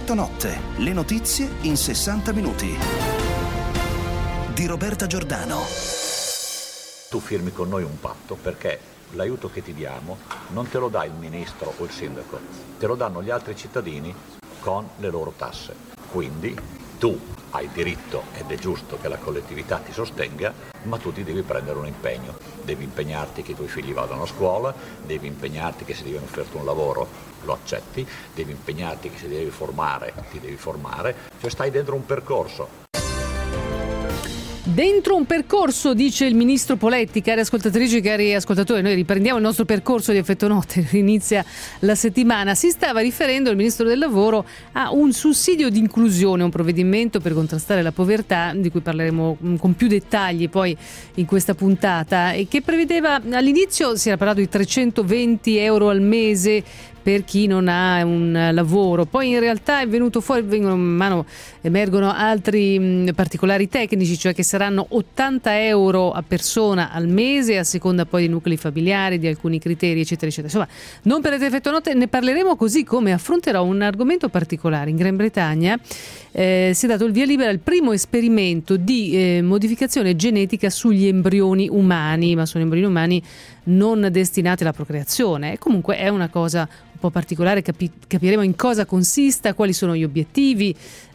Effetto Notte, le notizie in 60 minuti. Di Roberta Giordano. Tu firmi con noi un patto perché l'aiuto che ti diamo non te lo dà il ministro o il sindaco, te lo danno gli altri cittadini con le loro tasse. Quindi tu hai diritto ed è giusto che la collettività ti sostenga, ma tu ti devi prendere un impegno. Devi impegnarti che i tuoi figli vadano a scuola, devi impegnarti che se ti viene offerto un lavoro lo accetti, devi impegnarti che se devi formare ti devi formare, cioè stai dentro un percorso. Dentro un percorso, dice il ministro Poletti. Cari ascoltatrici, cari ascoltatori, noi riprendiamo il nostro percorso di Effetto Notte, inizia la settimana. Si stava riferendo il ministro del lavoro a un sussidio di inclusione, un provvedimento per contrastare la povertà, di cui parleremo con più dettagli poi in questa puntata, e che prevedeva, all'inizio si era parlato di 320 euro al mese per chi non ha un lavoro, poi in realtà è venuto fuori, man mano emergono altri particolari tecnici, cioè che saranno 80 euro a persona al mese, a seconda poi dei nuclei familiari, di alcuni criteri, eccetera, eccetera. Insomma, non perdete Effetto Notte, ne parleremo, così come affronterò un argomento particolare. In Gran Bretagna si è dato il via libera al primo esperimento di modificazione genetica sugli embrioni umani, ma sono embrioni umani non destinati alla procreazione. Comunque è una cosa un po' particolare, capiremo in cosa consista, quali sono gli obiettivi.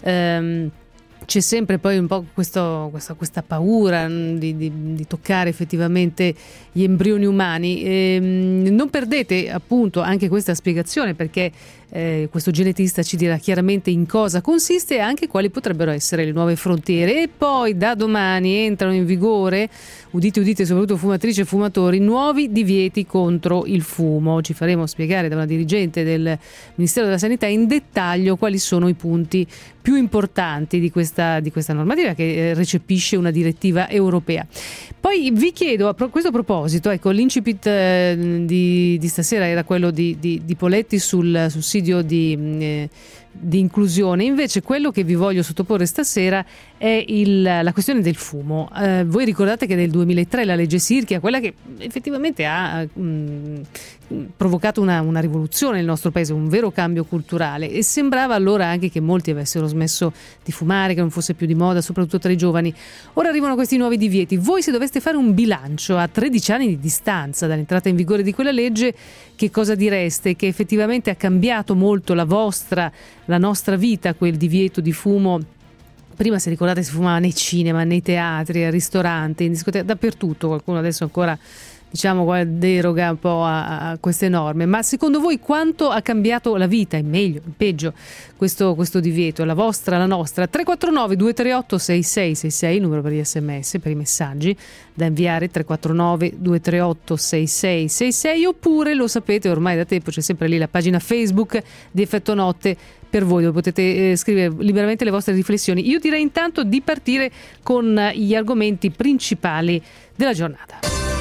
C'è sempre poi un po' questa paura di toccare effettivamente gli embrioni umani. Non perdete appunto anche questa spiegazione, perché questo genetista ci dirà chiaramente in cosa consiste e anche quali potrebbero essere le nuove frontiere. E poi da domani entrano in vigore, udite udite, soprattutto fumatrici e fumatori, nuovi divieti contro il fumo. Ci faremo spiegare da una dirigente del Ministero della Sanità in dettaglio quali sono i punti più importanti di questa normativa, che recepisce una direttiva europea. Poi vi chiedo a questo proposito, ecco, l'incipit di stasera era quello di Poletti sul sussidio di inclusione. Invece quello che vi voglio sottoporre stasera è la questione del fumo. Voi ricordate che nel 2003 la legge Sirchia, quella che effettivamente ha provocato una rivoluzione nel nostro paese, un vero cambio culturale, e sembrava allora anche che molti avessero smesso di fumare, che non fosse più di moda, soprattutto tra i giovani. Ora arrivano questi nuovi divieti. Voi, se doveste fare un bilancio a 13 anni di distanza dall'entrata in vigore di quella legge, che cosa direste? Che effettivamente ha cambiato molto la nostra vita, quel divieto di fumo? Prima, se ricordate, si fumava nei cinema, nei teatri, al ristorante, in discoteca, dappertutto. Qualcuno adesso ancora, deroga un po' a queste norme. Ma secondo voi quanto ha cambiato la vita, in meglio, in peggio, questo divieto? La vostra, la nostra? 349 238 6666, il numero per gli sms, per i messaggi da inviare, 349 238 6666, oppure, lo sapete ormai da tempo, c'è sempre lì la pagina Facebook di Effetto Notte per voi, dove potete scrivere liberamente le vostre riflessioni. Io direi intanto di partire con gli argomenti principali della giornata.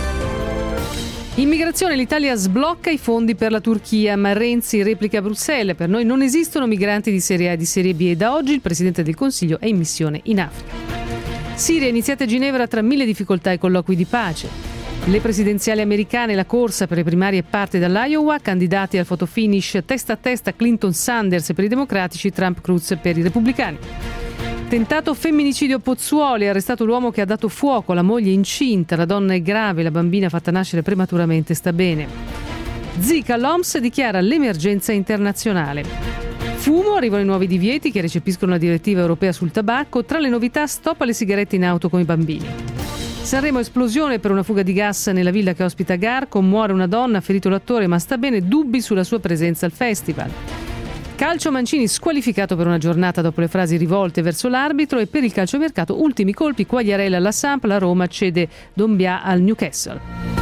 Immigrazione, l'Italia sblocca i fondi per la Turchia, ma Renzi replica a Bruxelles: per noi non esistono migranti di serie A e di serie B, e da oggi il Presidente del Consiglio è in missione in Africa. Siria, iniziate a Ginevra tra mille difficoltà e colloqui di pace. Le presidenziali americane, la corsa per le primarie parte dall'Iowa, candidati al fotofinish testa a testa Clinton-Sanders per i democratici, Trump-Cruz per i repubblicani. Tentato femminicidio a Pozzuoli, arrestato l'uomo che ha dato fuoco alla moglie incinta, la donna è grave, la bambina fatta nascere prematuramente sta bene. Zika, l'OMS dichiara l'emergenza internazionale. Fumo, arrivano i nuovi divieti che recepiscono la direttiva europea sul tabacco. Tra le novità, stop alle sigarette in auto con i bambini. Sanremo, esplosione per una fuga di gas nella villa che ospita Garco, muore una donna, ferito l'attore ma sta bene, dubbi sulla sua presenza al festival. Calcio, Mancini squalificato per una giornata dopo le frasi rivolte verso l'arbitro. E per il calciomercato, ultimi colpi, Quagliarella alla Samp, la Roma cede Dombia al Newcastle.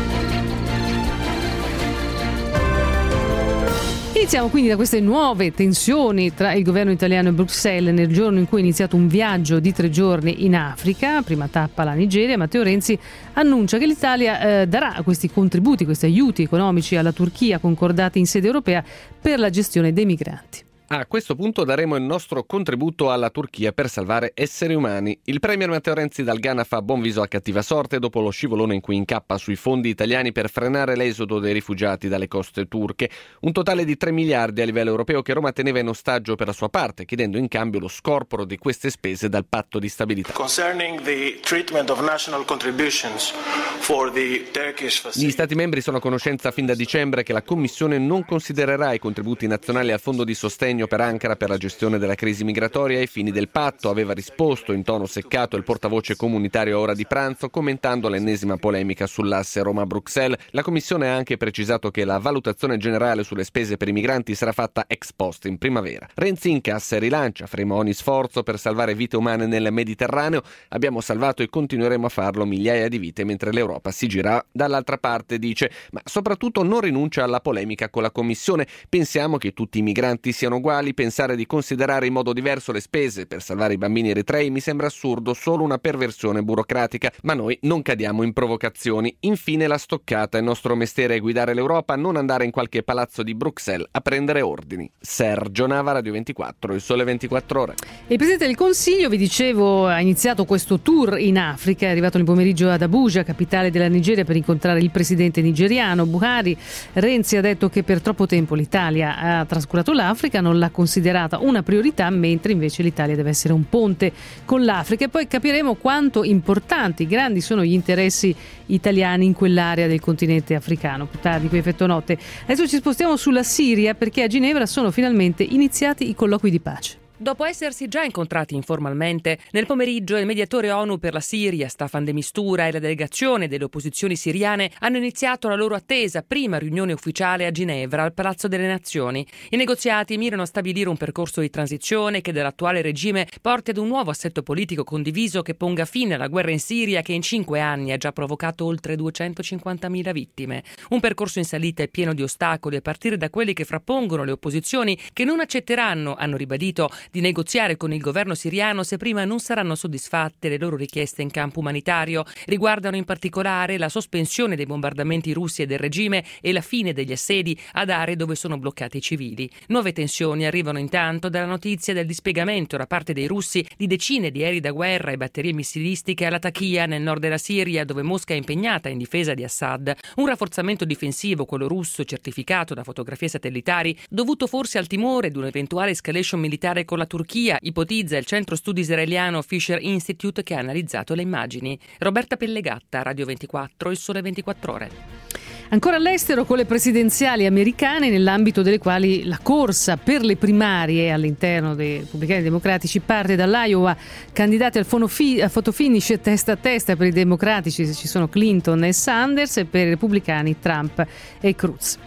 Iniziamo quindi da queste nuove tensioni tra il governo italiano e Bruxelles nel giorno in cui è iniziato un viaggio di 3 giorni in Africa, prima tappa la Nigeria. Matteo Renzi annuncia che l'Italia darà questi contributi, questi aiuti economici alla Turchia concordati in sede europea per la gestione dei migranti. A questo punto daremo il nostro contributo alla Turchia per salvare esseri umani. Il premier Matteo Renzi dal Ghana fa buon viso a cattiva sorte dopo lo scivolone in cui incappa sui fondi italiani per frenare l'esodo dei rifugiati dalle coste turche. Un totale di 3 miliardi a livello europeo che Roma teneva in ostaggio per la sua parte, chiedendo in cambio lo scorporo di queste spese dal patto di stabilità. Concerning the treatment of national contributions for the Turkish facility. Gli Stati membri sono a conoscenza fin da dicembre che la Commissione non considererà i contributi nazionali al fondo di sostegno per Ankara per la gestione della crisi migratoria ai fini del patto, aveva risposto in tono seccato il portavoce comunitario a ora di pranzo, commentando l'ennesima polemica sull'asse Roma-Bruxelles. La Commissione ha anche precisato che la valutazione generale sulle spese per i migranti sarà fatta ex post in primavera. Renzi incassa e rilancia: faremo ogni sforzo per salvare vite umane nel Mediterraneo, abbiamo salvato e continueremo a farlo migliaia di vite mentre l'Europa si gira dall'altra parte, dice, ma soprattutto non rinuncia alla polemica con la Commissione. Pensiamo che tutti i migranti siano uguali, pensare di considerare in modo diverso le spese per salvare i bambini eritrei mi sembra assurdo, solo una perversione burocratica, ma noi non cadiamo in provocazioni. Infine la stoccata: il nostro mestiere è guidare l'Europa, non andare in qualche palazzo di Bruxelles a prendere ordini. Sergio Nava, Radio 24, Il Sole 24 Ore. Il Presidente del Consiglio, vi dicevo, ha iniziato questo tour in Africa, è arrivato nel pomeriggio ad Abuja, capitale della Nigeria, per incontrare il presidente nigeriano Buhari. Renzi ha detto che per troppo tempo l'Italia ha trascurato l'Africa, non l'ha considerata una priorità, mentre invece l'Italia deve essere un ponte con l'Africa, e poi capiremo quanto importanti, grandi sono gli interessi italiani in quell'area del continente africano. Più tardi qui Effetto Notte. Adesso ci spostiamo sulla Siria, perché a Ginevra sono finalmente iniziati i colloqui di pace. Dopo essersi già incontrati informalmente, nel pomeriggio il mediatore ONU per la Siria, Staffan de Mistura, e la delegazione delle opposizioni siriane hanno iniziato la loro attesa prima riunione ufficiale a Ginevra, al Palazzo delle Nazioni. I negoziati mirano a stabilire un percorso di transizione che dall'attuale regime porti ad un nuovo assetto politico condiviso che ponga fine alla guerra in Siria, che in 5 anni ha già provocato oltre 250.000 vittime. Un percorso in salita e pieno di ostacoli, a partire da quelli che frappongono le opposizioni, che non accetteranno, hanno ribadito, di negoziare con il governo siriano se prima non saranno soddisfatte le loro richieste in campo umanitario. Riguardano in particolare la sospensione dei bombardamenti russi e del regime e la fine degli assedi ad aree dove sono bloccati i civili. Nuove tensioni arrivano intanto dalla notizia del dispiegamento da parte dei russi di decine di aerei da guerra e batterie missilistiche alla Latakia, nel nord della Siria, dove Mosca è impegnata in difesa di Assad. Un rafforzamento difensivo, quello russo, certificato da fotografie satellitari, dovuto forse al timore di un'eventuale escalation militare con la Turchia, ipotizza il centro studi israeliano Fisher Institute, che ha analizzato le immagini. Roberta Pellegatta, Radio 24, Il Sole 24 Ore. Ancora all'estero, con le presidenziali americane, nell'ambito delle quali la corsa per le primarie all'interno dei repubblicani democratici parte dall'Iowa. Candidati al fotofinish testa a testa per i democratici ci sono Clinton e Sanders, e per i repubblicani Trump e Cruz.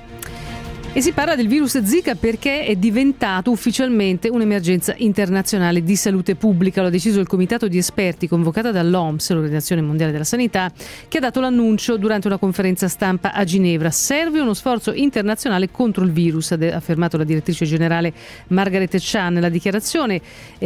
E si parla del virus Zika perché è diventato ufficialmente un'emergenza internazionale di salute pubblica. Lo ha deciso il comitato di esperti convocato dall'OMS, l'Organizzazione Mondiale della Sanità, che ha dato l'annuncio durante una conferenza stampa a Ginevra. Serve uno sforzo internazionale contro il virus, ha affermato la direttrice generale Margaret Chan. La dichiarazione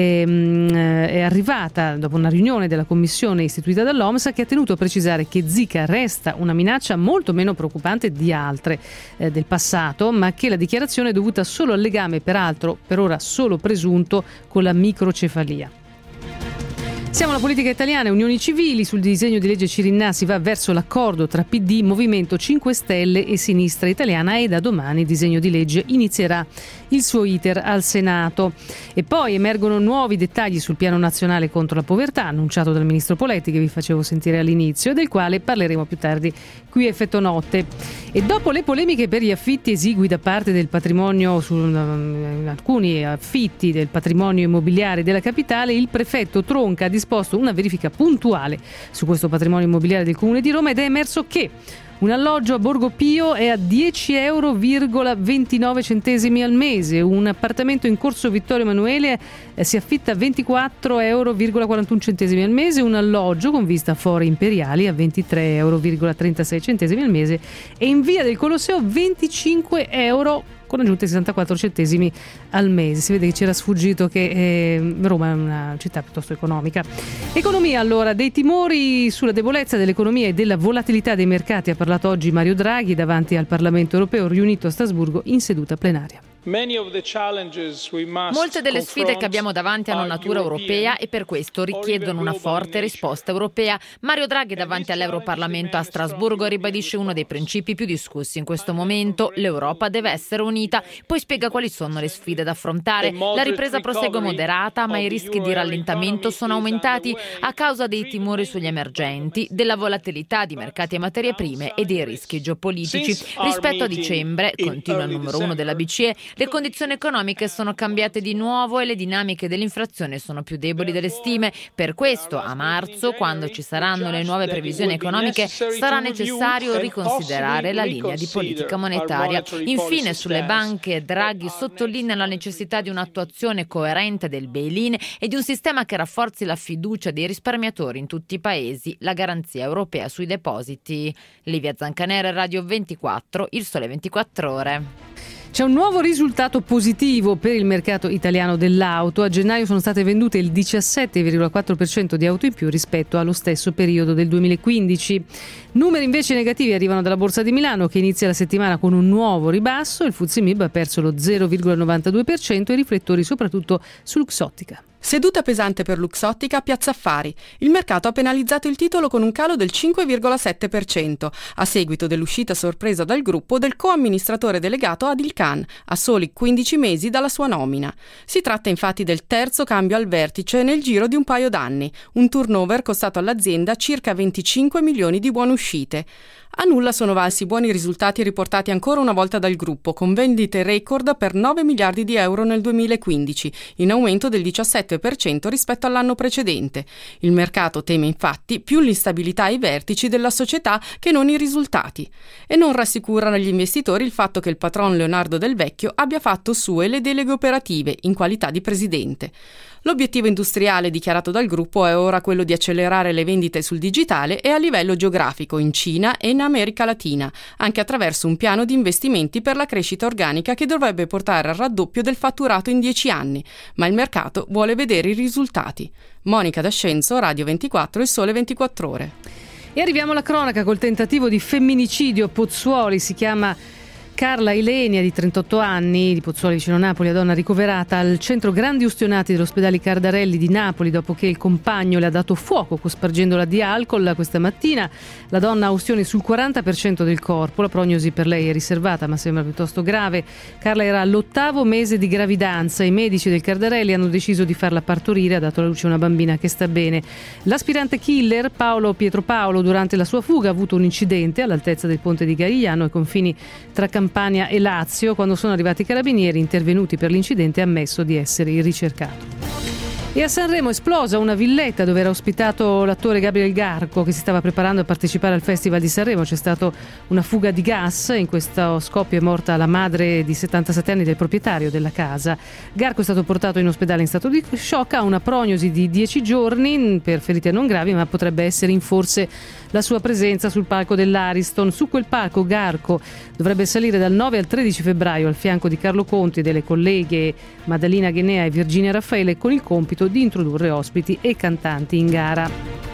è arrivata dopo una riunione della commissione istituita dall'OMS, che ha tenuto a precisare che Zika resta una minaccia molto meno preoccupante di altre del passato, ma che la dichiarazione è dovuta solo al legame, peraltro per ora solo presunto, con la microcefalia. Siamo alla politica italiana, unioni civili. Sul disegno di legge Cirinnà si va verso l'accordo tra PD, Movimento 5 Stelle e Sinistra Italiana, e da domani il disegno di legge inizierà il suo iter al Senato. E poi emergono nuovi dettagli sul piano nazionale contro la povertà, annunciato dal ministro Poletti, che vi facevo sentire all'inizio, e del quale parleremo più tardi qui a Effetto Notte. E dopo le polemiche per gli affitti esigui da parte del patrimonio, su alcuni affitti del patrimonio immobiliare della capitale, il prefetto Tronca ha disposto una verifica puntuale su questo patrimonio immobiliare del Comune di Roma, ed è emerso che un alloggio a Borgo Pio è a 10,29 euro al mese. Un appartamento in Corso Vittorio Emanuele si affitta a 24,41 euro al mese. Un alloggio con vista a Fore Imperiali a 23,36 euro al mese. E in Via del Colosseo 25 euro con aggiunte 64 centesimi al mese. Si vede che c'era sfuggito che Roma è una città piuttosto economica. Economia, allora, dei timori sulla debolezza dell'economia e della volatilità dei mercati ha parlato oggi Mario Draghi davanti al Parlamento europeo riunito a Strasburgo in seduta plenaria. Molte delle sfide che abbiamo davanti hanno natura europea e per questo richiedono una forte risposta europea. Mario Draghi davanti all'Europarlamento a Strasburgo ribadisce uno dei principi più discussi in questo momento: l'Europa deve essere unita. Poi spiega quali sono le sfide da affrontare. La ripresa prosegue moderata, ma i rischi di rallentamento sono aumentati a causa dei timori sugli emergenti, della volatilità di mercati e materie prime e dei rischi geopolitici. Rispetto a dicembre, continua il numero 1 della BCE, le condizioni economiche sono cambiate di nuovo e le dinamiche dell'inflazione sono più deboli delle stime. Per questo, a marzo, quando ci saranno le nuove previsioni economiche, sarà necessario riconsiderare la linea di politica monetaria. Infine, sulle banche, Draghi sottolinea la necessità di un'attuazione coerente del bail-in e di un sistema che rafforzi la fiducia dei risparmiatori in tutti i paesi, la garanzia europea sui depositi. Livia Zancanera, Radio 24, Il Sole 24 Ore. C'è un nuovo risultato positivo per il mercato italiano dell'auto. A gennaio sono state vendute il 17,4% di auto in più rispetto allo stesso periodo del 2015. Numeri invece negativi arrivano dalla Borsa di Milano, che inizia la settimana con un nuovo ribasso. Il FTSE MIB ha perso lo 0,92% e i riflettori soprattutto su Luxottica. Seduta pesante per Luxottica a Piazza Affari. Il mercato ha penalizzato il titolo con un calo del 5,7% a seguito dell'uscita sorpresa dal gruppo del coamministratore delegato Adil Khan a soli 15 mesi dalla sua nomina. Si tratta infatti del terzo cambio al vertice nel giro di un paio d'anni, un turnover costato all'azienda circa 25 milioni di buone uscite. A nulla sono valsi i buoni risultati riportati ancora una volta dal gruppo, con vendite record per 9 miliardi di euro nel 2015, in aumento del 17% rispetto all'anno precedente. Il mercato teme infatti più l'instabilità ai vertici della società che non i risultati. E non rassicura agli investitori il fatto che il patron Leonardo Del Vecchio abbia fatto sue le deleghe operative in qualità di presidente. L'obiettivo industriale dichiarato dal gruppo è ora quello di accelerare le vendite sul digitale e a livello geografico in Cina e in America Latina, anche attraverso un piano di investimenti per la crescita organica che dovrebbe portare al raddoppio del fatturato in 10 anni, ma il mercato vuole vedere i risultati. Monica D'Ascenzo, Radio 24, Il Sole 24 Ore. E arriviamo alla cronaca col tentativo di femminicidio a Pozzuoli. Si chiama Carla Ilenia, di 38 anni, di Pozzuoli vicino Napoli, la donna ricoverata al centro grandi ustionati dell'ospedale Cardarelli di Napoli dopo che il compagno le ha dato fuoco cospargendola di alcol questa mattina. La donna ha ustioni sul 40% del corpo, la prognosi per lei è riservata ma sembra piuttosto grave. Carla era all'8° mese di gravidanza, i medici del Cardarelli hanno deciso di farla partorire, ha dato alla luce una bambina che sta bene. L'aspirante killer Pietro Paolo durante la sua fuga ha avuto un incidente all'altezza del ponte di Garigliano ai confini tra Campania e Lazio. Quando sono arrivati i carabinieri intervenuti per l'incidente ha ammesso di essere ricercato. E a Sanremo è esplosa una villetta dove era ospitato l'attore Gabriel Garco, che si stava preparando a partecipare al Festival di Sanremo. C'è stata una fuga di gas, in questo scoppio è morta la madre di 77 anni del proprietario della casa. Garco è stato portato in ospedale in stato di shock, ha una prognosi di 10 giorni per ferite non gravi, ma potrebbe essere in forse la sua presenza sul palco dell'Ariston. Su quel palco Garco dovrebbe salire dal 9 al 13 febbraio al fianco di Carlo Conti e delle colleghe Maddalena Ghenea e Virginia Raffaele, con il compito di introdurre ospiti e cantanti in gara.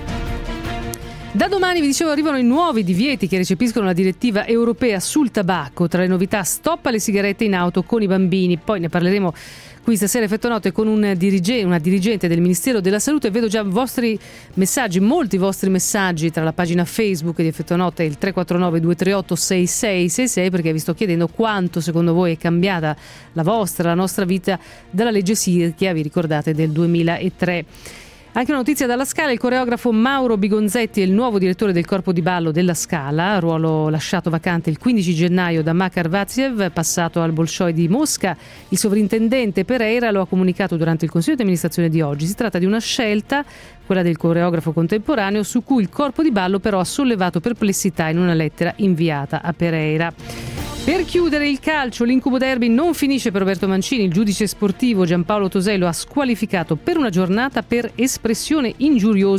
Da domani, vi dicevo, arrivano i nuovi divieti che recepiscono la direttiva europea sul tabacco. Tra le novità, stop alle sigarette in auto con i bambini. Poi ne parleremo qui stasera Effetto Notte con una dirigente del Ministero della Salute. Vedo già vostri messaggi, molti vostri messaggi tra la pagina Facebook di Effetto Notte e il 349 238 6666, perché vi sto chiedendo quanto secondo voi è cambiata la nostra vita dalla legge Sirchia, vi ricordate, del 2003. Anche una notizia dalla Scala: il coreografo Mauro Bigonzetti è il nuovo direttore del corpo di ballo della Scala, ruolo lasciato vacante il 15 gennaio da Makar Vaziev, passato al Bolshoi di Mosca. Il sovrintendente Pereira lo ha comunicato durante il consiglio di amministrazione di oggi. Si tratta di una scelta, quella del coreografo contemporaneo, su cui il corpo di ballo però ha sollevato perplessità in una lettera inviata a Pereira. Per chiudere il calcio, l'incubo derby non finisce per Roberto Mancini. Il giudice sportivo Giampaolo Tosei lo ha squalificato per una giornata per espressione ingiuriosa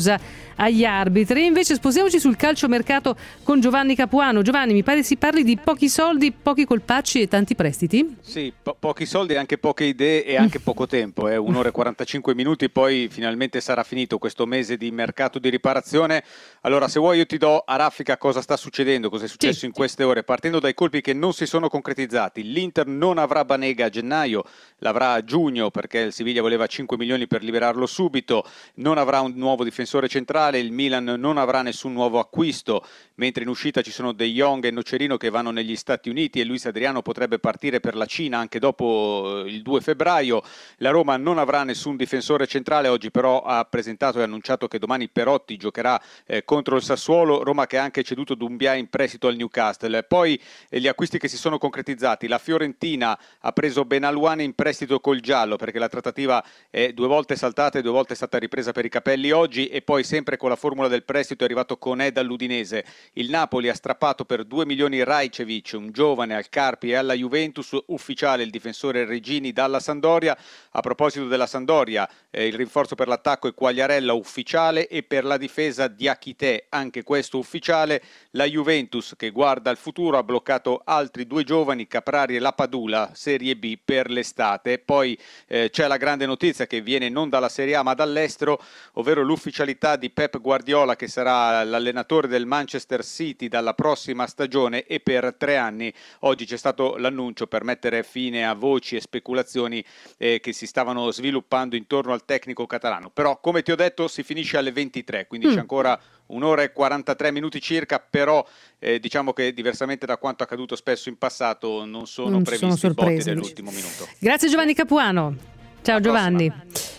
agli arbitri. E invece spostiamoci sul calciomercato con Giovanni Capuano. Giovanni, mi pare si parli di pochi soldi, pochi colpacci e tanti prestiti? Sì, pochi soldi, anche poche idee e anche poco tempo, 1 ora e 45 minuti, poi finalmente sarà finito questo mese di mercato di riparazione. Allora, se vuoi io ti do a raffica cosa sta succedendo, cosa è successo in queste ore, partendo dai colpi che non si sono concretizzati. L'Inter non avrà Banega a gennaio, l'avrà a giugno perché il Siviglia voleva 5 milioni per liberarlo subito, non avrà un nuovo difensore centrale, il Milan non avrà nessun nuovo acquisto, mentre in uscita ci sono De Jong e Nocerino che vanno negli Stati Uniti e Luis Adriano potrebbe partire per la Cina anche dopo il 2 febbraio. La Roma non avrà nessun difensore centrale, oggi però ha presentato e annunciato che domani Perotti giocherà contro il Sassuolo. Roma che ha anche ceduto Doumbia in prestito al Newcastle. Poi gli acquisti che si sono concretizzati: la Fiorentina ha preso Benalouane in prestito col giallo perché la trattativa è 2 volte saltata e 2 volte è stata ripresa per i capelli oggi, e poi sempre con la formula del prestito è arrivato Conè dall'Udinese. Il Napoli ha strappato per 2 milioni Rajcevic, un giovane al Carpi e alla Juventus, ufficiale il difensore Regini dalla Sampdoria. A proposito della Sampdoria, il rinforzo per l'attacco è Quagliarella, ufficiale, e per la difesa Diakité, anche questo ufficiale. La Juventus, che guarda al futuro, ha bloccato altri 2 giovani, Caprari e Lapadula, Serie B per l'estate. Poi c'è la grande notizia che viene non dalla Serie A ma dall'estero, ovvero l'ufficialità di Pep Guardiola, che sarà l'allenatore del Manchester City dalla prossima stagione e per 3 anni. Oggi c'è stato l'annuncio per mettere fine a voci e speculazioni che si stavano sviluppando intorno al tecnico catalano. Però, come ti ho detto, si finisce alle 23, quindi c'è ancora 1 ora e 43 minuti circa, però diciamo che diversamente da quanto accaduto spesso in passato non sono previsti i voti dell'ultimo minuto. Grazie Giovanni Capuano. Ciao Giovanni.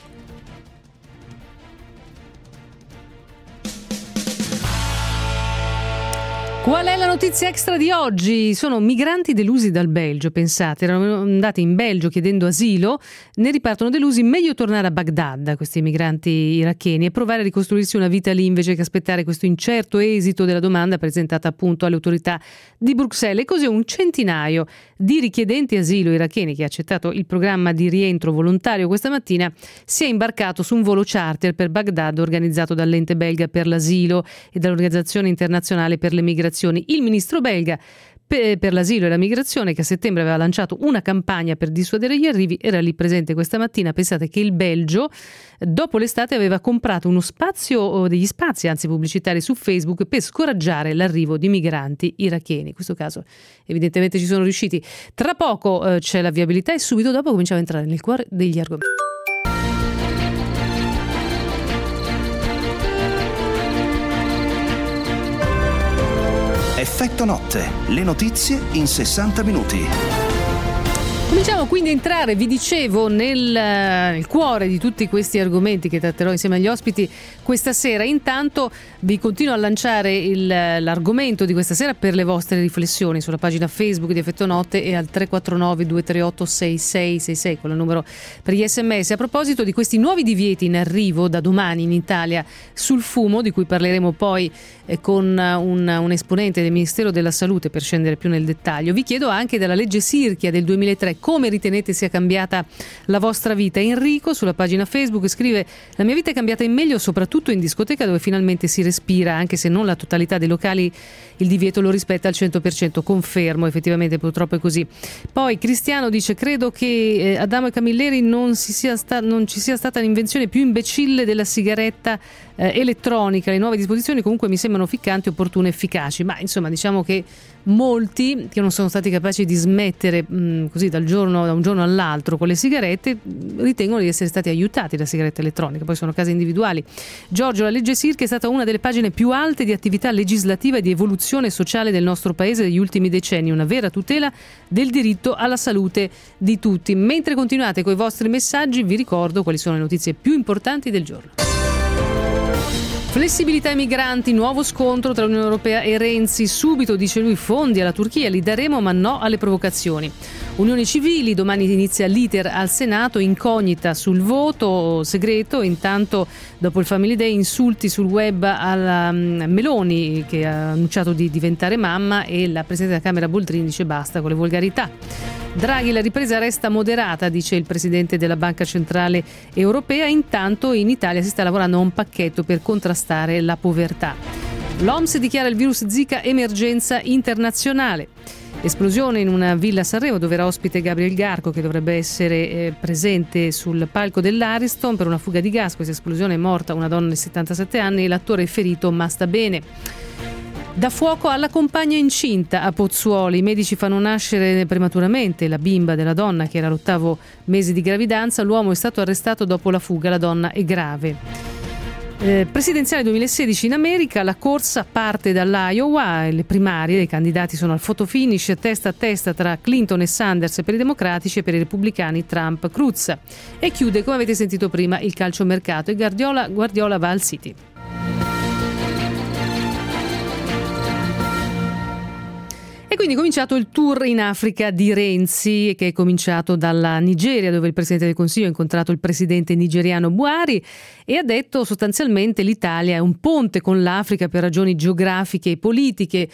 Qual è la notizia extra di oggi? Sono migranti delusi dal Belgio, pensate, erano andati in Belgio chiedendo asilo, ne ripartono delusi, meglio tornare a Baghdad, questi migranti iracheni, e provare a ricostruirsi una vita lì invece che aspettare questo incerto esito della domanda presentata appunto alle autorità di Bruxelles. E così un centinaio di richiedenti asilo iracheni che ha accettato il programma di rientro volontario questa mattina si è imbarcato su un volo charter per Baghdad organizzato dall'ente belga per l'asilo e dall'Organizzazione Internazionale per le Migrazioni. Il ministro belga per l'asilo e la migrazione, che a settembre aveva lanciato una campagna per dissuadere gli arrivi, era lì presente questa mattina. Pensate che il Belgio dopo l'estate aveva comprato degli spazi pubblicitari su Facebook per scoraggiare l'arrivo di migranti iracheni. In questo caso evidentemente ci sono riusciti. Tra poco c'è la viabilità e subito dopo cominciamo a entrare nel cuore degli argomenti. Effetto notte, le notizie in 60 minuti. Cominciamo quindi a entrare, vi dicevo, nel cuore di tutti questi argomenti che tratterò insieme agli ospiti questa sera. Intanto vi continuo a lanciare l'argomento di questa sera per le vostre riflessioni sulla pagina Facebook di Effetto Notte e al 349 238 6666 con il numero per gli SMS. A proposito di questi nuovi divieti in arrivo da domani in Italia sul fumo, di cui parleremo poi con un esponente del Ministero della Salute per scendere più nel dettaglio, vi chiedo anche della legge Sirchia del 2003 come ritenete sia cambiata la vostra vita. Enrico sulla pagina Facebook scrive: la mia vita è cambiata in meglio soprattutto in discoteca, dove finalmente si respira, anche se non la totalità dei locali il divieto lo rispetta al 100%. Confermo, effettivamente purtroppo è così. Poi Cristiano dice: credo che Adamo e Camilleri non ci sia stata l'invenzione più imbecille della sigaretta elettronica. Le nuove disposizioni comunque mi sembrano ficcanti, opportune e efficaci, ma insomma diciamo che molti che non sono stati capaci di smettere così da un giorno all'altro con le sigarette ritengono di essere stati aiutati da sigarette elettroniche. Poi sono casi individuali. Giorgio: la legge Sirchia è stata una delle pagine più alte di attività legislativa e di evoluzione sociale del nostro paese degli ultimi decenni, una vera tutela del diritto alla salute di tutti. Mentre continuate con i vostri messaggi, vi ricordo quali sono le notizie più importanti del giorno. Flessibilità ai migranti, nuovo scontro tra l'Unione Europea e Renzi. Subito, dice lui, fondi alla Turchia li daremo, ma no alle provocazioni. Unioni civili, domani inizia l'iter al Senato, incognita sul voto segreto. Intanto, dopo il Family Day, insulti sul web alla Meloni, che ha annunciato di diventare mamma, e la Presidente della Camera Boldrini dice basta con le volgarità. Draghi, la ripresa resta moderata, dice il presidente della Banca Centrale Europea. Intanto in Italia si sta lavorando a un pacchetto per contrastare la povertà. L'OMS dichiara il virus Zika emergenza internazionale. Esplosione in una villa a Sanremo dove era ospite Gabriel Garco, che dovrebbe essere presente sul palco dell'Ariston per una fuga di gas. Questa esplosione è morta una donna di 77 anni e l'attore è ferito ma sta bene. Da fuoco alla compagna incinta a Pozzuoli. I medici fanno nascere prematuramente la bimba della donna che era all'8° mese di gravidanza. L'uomo è stato arrestato dopo la fuga, la donna è grave. Presidenziale 2016 in America, la corsa parte dall'Iowa, le primarie, i candidati sono al photo finish testa a testa tra Clinton e Sanders per i democratici e per i repubblicani Trump Cruz. E chiude, come avete sentito prima, il calciomercato e Guardiola va al City. E quindi è cominciato il tour in Africa di Renzi, che è cominciato dalla Nigeria, dove il Presidente del Consiglio ha incontrato il presidente nigeriano Buhari e ha detto sostanzialmente l'Italia è un ponte con l'Africa per ragioni geografiche e politiche.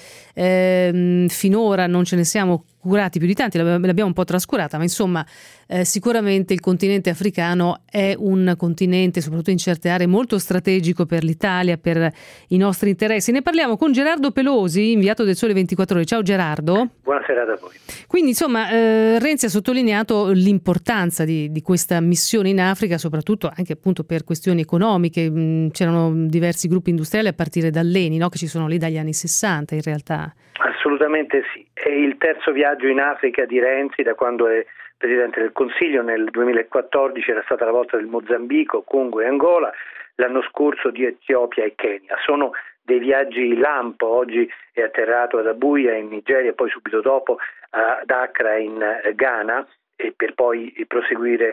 Finora non ce ne siamo curati più di tanti, l'abbiamo un po' trascurata, ma insomma sicuramente il continente africano è un continente, soprattutto in certe aree, molto strategico per l'Italia, per i nostri interessi. Ne parliamo con Gerardo Pelosi, inviato del Sole 24 Ore. Ciao Gerardo. Buonasera a voi. Quindi insomma Renzi ha sottolineato l'importanza di questa missione in Africa, soprattutto anche appunto per questioni economiche. C'erano diversi gruppi industriali a partire dall'ENI, no? Che ci sono lì dagli anni 60 in realtà. Assolutamente sì, è il terzo viaggio in Africa di Renzi da quando è Presidente del Consiglio. Nel 2014 era stata la volta del Mozambico, Congo e Angola, l'anno scorso di Etiopia e Kenya. Sono dei viaggi lampo, oggi è atterrato ad Abuja in Nigeria, poi subito dopo ad Accra in Ghana e per poi proseguire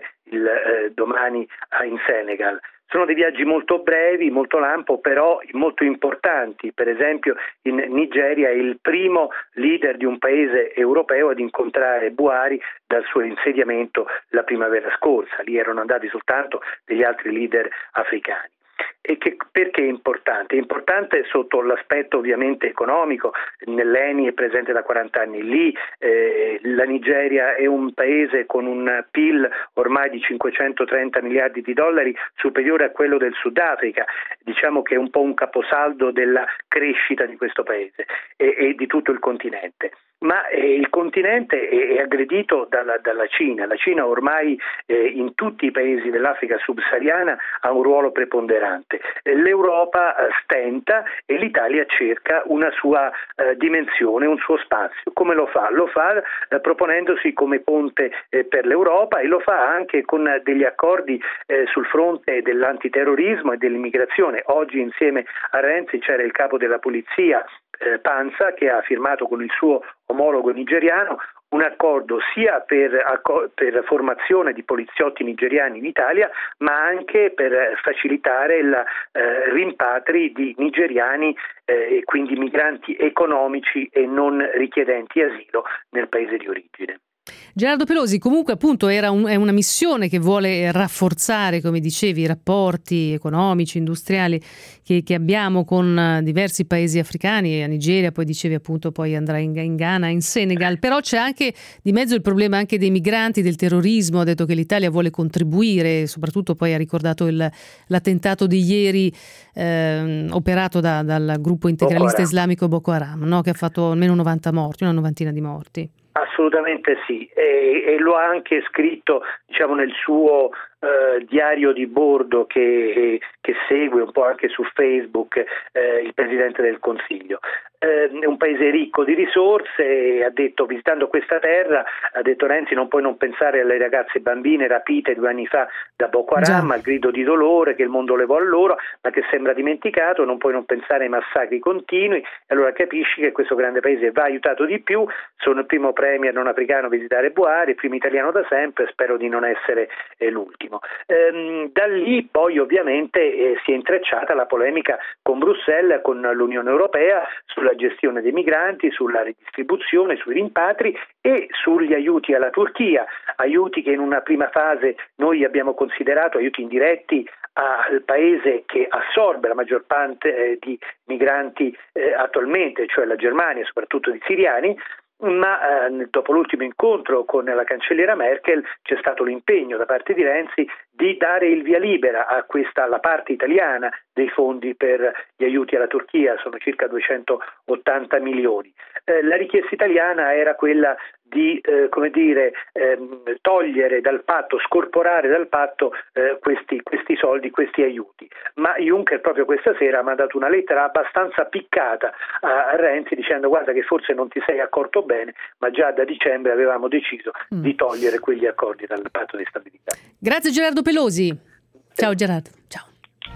domani in Senegal. Sono dei viaggi molto brevi, molto lampo, però molto importanti. Per esempio in Nigeria è il primo leader di un paese europeo ad incontrare Buhari dal suo insediamento la primavera scorsa. Lì erano andati soltanto degli altri leader africani. E perché è importante? È importante sotto l'aspetto ovviamente economico. L'ENI è presente da 40 anni lì, la Nigeria è un paese con un PIL ormai di 530 miliardi di dollari superiore a quello del Sudafrica, diciamo che è un po' un caposaldo della crescita di questo paese e di tutto il continente. Ma il continente è aggredito dalla Cina. La Cina ormai in tutti i paesi dell'Africa subsahariana ha un ruolo preponderante. L'Europa stenta e l'Italia cerca una sua dimensione, un suo spazio. Come lo fa? Lo fa proponendosi come ponte per l'Europa e lo fa anche con degli accordi sul fronte dell'antiterrorismo e dell'immigrazione. Oggi insieme a Renzi c'era il capo della polizia Panza, che ha firmato con il suo omologo nigeriano un accordo sia per formazione di poliziotti nigeriani in Italia, ma anche per facilitare il rimpatri di nigeriani e quindi migranti economici e non richiedenti asilo nel paese di origine. Gerardo Pelosi, comunque appunto è una missione che vuole rafforzare, come dicevi, i rapporti economici, industriali che abbiamo con diversi paesi africani, a Nigeria, poi dicevi appunto poi andrà in Ghana, in Senegal, però c'è anche di mezzo il problema anche dei migranti, del terrorismo. Ha detto che l'Italia vuole contribuire, soprattutto poi ha ricordato l'attentato di ieri operato dal gruppo integralista islamico Boko Haram, no? Che ha fatto almeno 90 morti, una novantina di morti. Assolutamente sì, e lo ha anche scritto, diciamo, nel suo diario di bordo che segue un po' anche su Facebook il Presidente del Consiglio. È un paese ricco di risorse e ha detto, visitando questa terra, ha detto Renzi, non puoi non pensare alle ragazze bambine rapite 2 anni fa da Boko Haram, al grido di dolore che il mondo levò a loro, ma che sembra dimenticato. Non puoi non pensare ai massacri continui, e allora capisci che questo grande paese va aiutato di più. Sono il primo premier non africano a visitare Buhari, il primo italiano da sempre, spero di non essere l'ultimo. Da lì poi ovviamente si è intrecciata la polemica con Bruxelles, con l'Unione Europea, sulla gestione dei migranti, sulla ridistribuzione, sui rimpatri e sugli aiuti alla Turchia, aiuti che in una prima fase noi abbiamo considerato aiuti indiretti al paese che assorbe la maggior parte di migranti attualmente, cioè la Germania, soprattutto di siriani. ma dopo l'ultimo incontro con la cancelliera Merkel c'è stato l'impegno da parte di Renzi di dare il via libera alla parte italiana dei fondi per gli aiuti alla Turchia, sono circa 280 milioni. La richiesta italiana era quella di togliere dal patto, scorporare dal patto questi soldi, questi aiuti. Ma Juncker proprio questa sera ha mandato una lettera abbastanza piccata a Renzi dicendo: guarda che forse non ti sei accorto bene, ma già da dicembre avevamo deciso di togliere quegli accordi dal patto di stabilità. Grazie Gerardo Pelosi. Ciao Gerardo. Ciao.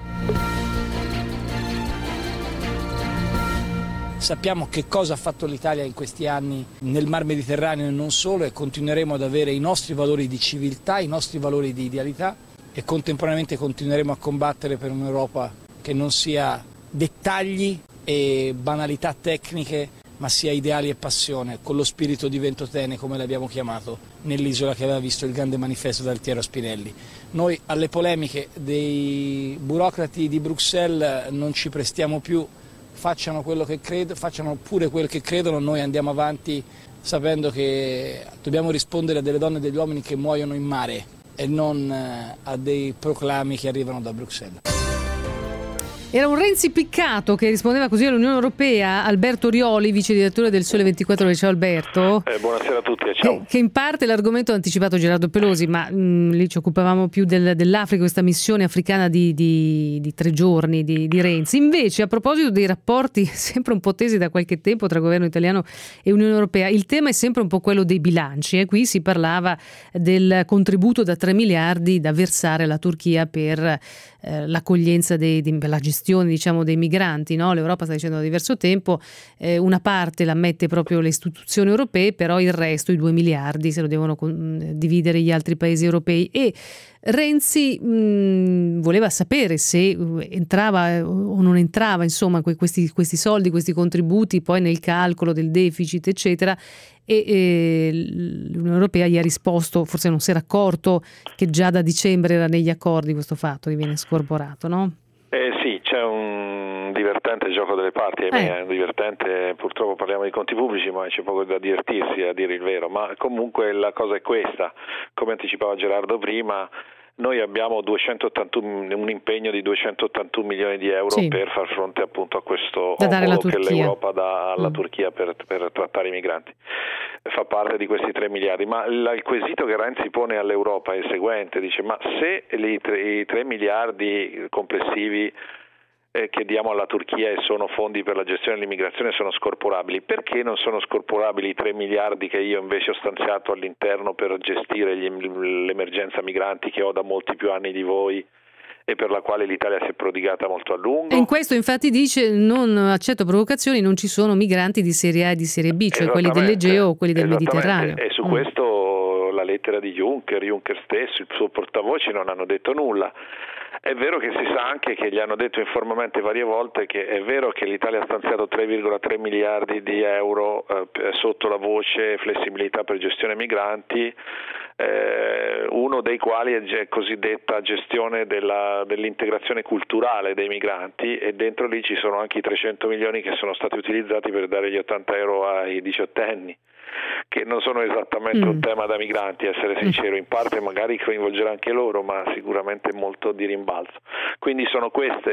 Sappiamo che cosa ha fatto l'Italia in questi anni nel Mar Mediterraneo e non solo, e continueremo ad avere i nostri valori di civiltà, i nostri valori di idealità, e contemporaneamente continueremo a combattere per un'Europa che non sia dettagli e banalità tecniche, ma sia ideali e passione, con lo spirito di Ventotene, come l'abbiamo chiamato, nell'isola che aveva visto il grande manifesto da Altiero Spinelli. Noi alle polemiche dei burocrati di Bruxelles non ci prestiamo più. Facciano pure quel che credono, noi andiamo avanti sapendo che dobbiamo rispondere a delle donne e degli uomini che muoiono in mare e non a dei proclami che arrivano da Bruxelles. Era un Renzi piccato che rispondeva così all'Unione Europea. Alberto Rioli, vice direttore del Sole 24 Ore. Ciao Alberto. Buonasera a tutti, ciao. Che in parte l'argomento ha anticipato Gerardo Pelosi, ma lì ci occupavamo più dell'Africa, questa missione africana di 3 giorni di Renzi. Invece, a proposito dei rapporti sempre un po' tesi da qualche tempo tra governo italiano e Unione Europea, il tema è sempre un po' quello dei bilanci. Qui si parlava del contributo da 3 miliardi da versare alla Turchia per l'accoglienza per la gestione, diciamo, dei migranti, no? L'Europa sta dicendo da diverso tempo, una parte la mette proprio le istituzioni europee, però il resto, i 2 miliardi, se lo devono dividere gli altri paesi europei. E Renzi voleva sapere se entrava o non entrava, insomma, questi soldi, questi contributi poi nel calcolo del deficit, eccetera. E l'Unione Europea gli ha risposto, forse non si era accorto che già da dicembre era negli accordi questo fatto che viene scorporato, no? Sì, c'è un divertente gioco delle parti, è divertente, purtroppo parliamo di conti pubblici, ma c'è poco da divertirsi, a dire il vero, ma comunque la cosa è questa, come anticipava Gerardo prima. Noi abbiamo un impegno di 281 milioni di euro per far fronte appunto a questo obolo che l'Europa dà alla Turchia per trattare i migranti. Fa parte di questi 3 miliardi, ma il quesito che Renzi pone all'Europa è il seguente, dice: ma se i 3 miliardi complessivi che diamo alla Turchia e sono fondi per la gestione dell'immigrazione sono scorporabili, perché non sono scorporabili i 3 miliardi che io invece ho stanziato all'interno per gestire l'emergenza migranti, che ho da molti più anni di voi e per la quale l'Italia si è prodigata molto a lungo? E in questo infatti dice: non accetto provocazioni, non ci sono migranti di serie A e di serie B, cioè quelli dell'Egeo o quelli del Mediterraneo. E su questo la lettera di Juncker stesso, il suo portavoce non hanno detto nulla. È vero che si sa anche che gli hanno detto informalmente varie volte che è vero che l'Italia ha stanziato 3,3 miliardi di euro sotto la voce flessibilità per gestione migranti, uno dei quali è cosiddetta gestione dell'integrazione culturale dei migranti, e dentro lì ci sono anche i 300 milioni che sono stati utilizzati per dare gli 80 euro ai 18enni, che non sono esattamente un tema da migranti, essere sincero, in parte magari coinvolgerà anche loro, ma sicuramente molto di rimbalzo. Quindi sono queste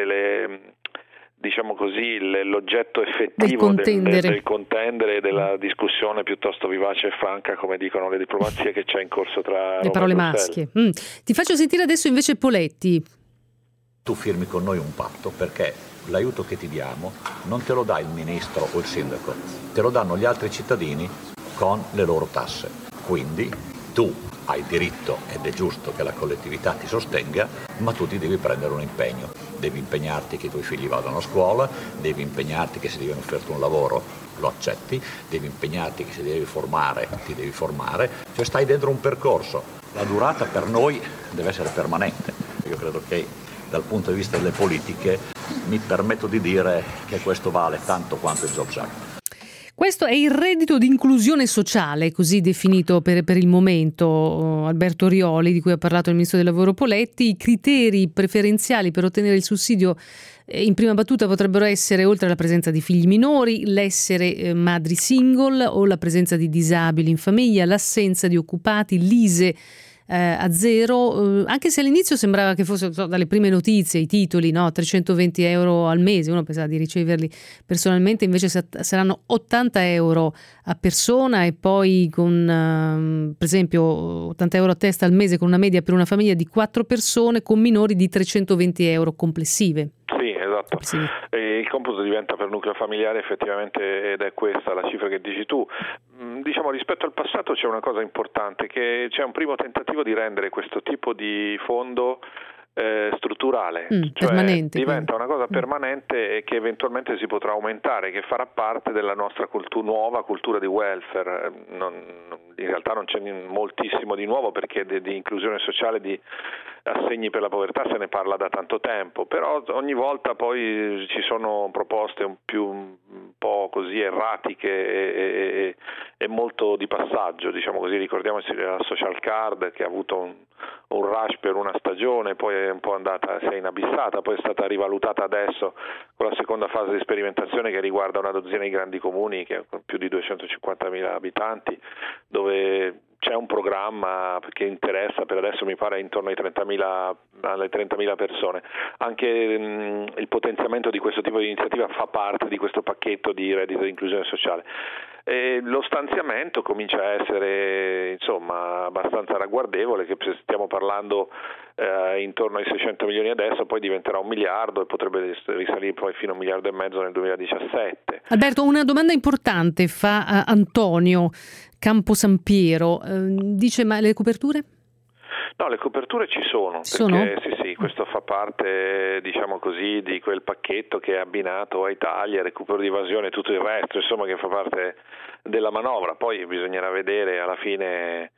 l'oggetto effettivo del contendere, della discussione piuttosto vivace e franca, come dicono le diplomazie, che c'è in corso tra le parole maschie. Ti faccio sentire adesso invece Poletti. Tu firmi con noi un patto perché l'aiuto che ti diamo non te lo dà il ministro o il sindaco, te lo danno gli altri cittadini con le loro tasse. Quindi tu hai diritto, ed è giusto che la collettività ti sostenga, ma tu ti devi prendere un impegno. Devi impegnarti che i tuoi figli vadano a scuola, devi impegnarti che se ti viene offerto un lavoro lo accetti, devi impegnarti che se devi formare ti devi formare, cioè stai dentro un percorso. La durata per noi deve essere permanente. Io credo che dal punto di vista delle politiche mi permetto di dire che questo vale tanto quanto il Jobs Act. Questo è il reddito di inclusione sociale, così definito per il momento, Alberto Rioli, di cui ha parlato il Ministro del Lavoro Poletti. I criteri preferenziali per ottenere il sussidio in prima battuta potrebbero essere, oltre alla presenza di figli minori, l'essere madri single o la presenza di disabili in famiglia, l'assenza di occupati, l'ISEE a zero, anche se all'inizio sembrava che fosse, dalle prime notizie, i titoli, no, 320 euro al mese, uno pensava di riceverli personalmente, invece saranno 80 euro a persona, e poi con per esempio 80 euro a testa al mese, con una media per una famiglia di 4 persone, con minori di 320 euro complessive. Sì, esatto. Sì. E il computo diventa per nucleo familiare effettivamente, ed è questa la cifra che dici tu. Diciamo, rispetto al passato c'è una cosa importante, che c'è un primo tentativo di rendere questo tipo di fondo strutturale, cioè diventa una cosa permanente e che eventualmente si potrà aumentare, che farà parte della nostra nuova cultura di welfare. In realtà non c'è moltissimo di nuovo, perché di inclusione sociale, di assegni per la povertà se ne parla da tanto tempo, però ogni volta poi ci sono proposte un po' così erratiche e molto di passaggio, diciamo così. Ricordiamoci la social card, che ha avuto un rush per una stagione, poi è un po' si è inabissata, poi è stata rivalutata adesso con la seconda fase di sperimentazione, che riguarda una dozzina di grandi comuni che con più di 250.000 abitanti, dove c'è un programma che interessa, per adesso mi pare intorno alle 30.000 persone. Anche il potenziamento di questo tipo di iniziativa fa parte di questo pacchetto di reddito di inclusione sociale. E lo stanziamento comincia a essere, insomma, abbastanza ragguardevole, che stiamo parlando intorno ai 600 milioni adesso, poi diventerà 1 miliardo e potrebbe risalire poi fino a 1,5 miliardi nel 2017. Alberto, una domanda importante fa Antonio Camposampiero, dice: ma le coperture? No, le coperture ci sono, perché sì, questo fa parte, diciamo così, di quel pacchetto che è abbinato ai tagli, al recupero di evasione e tutto il resto, insomma, che fa parte della manovra. Poi bisognerà vedere alla fine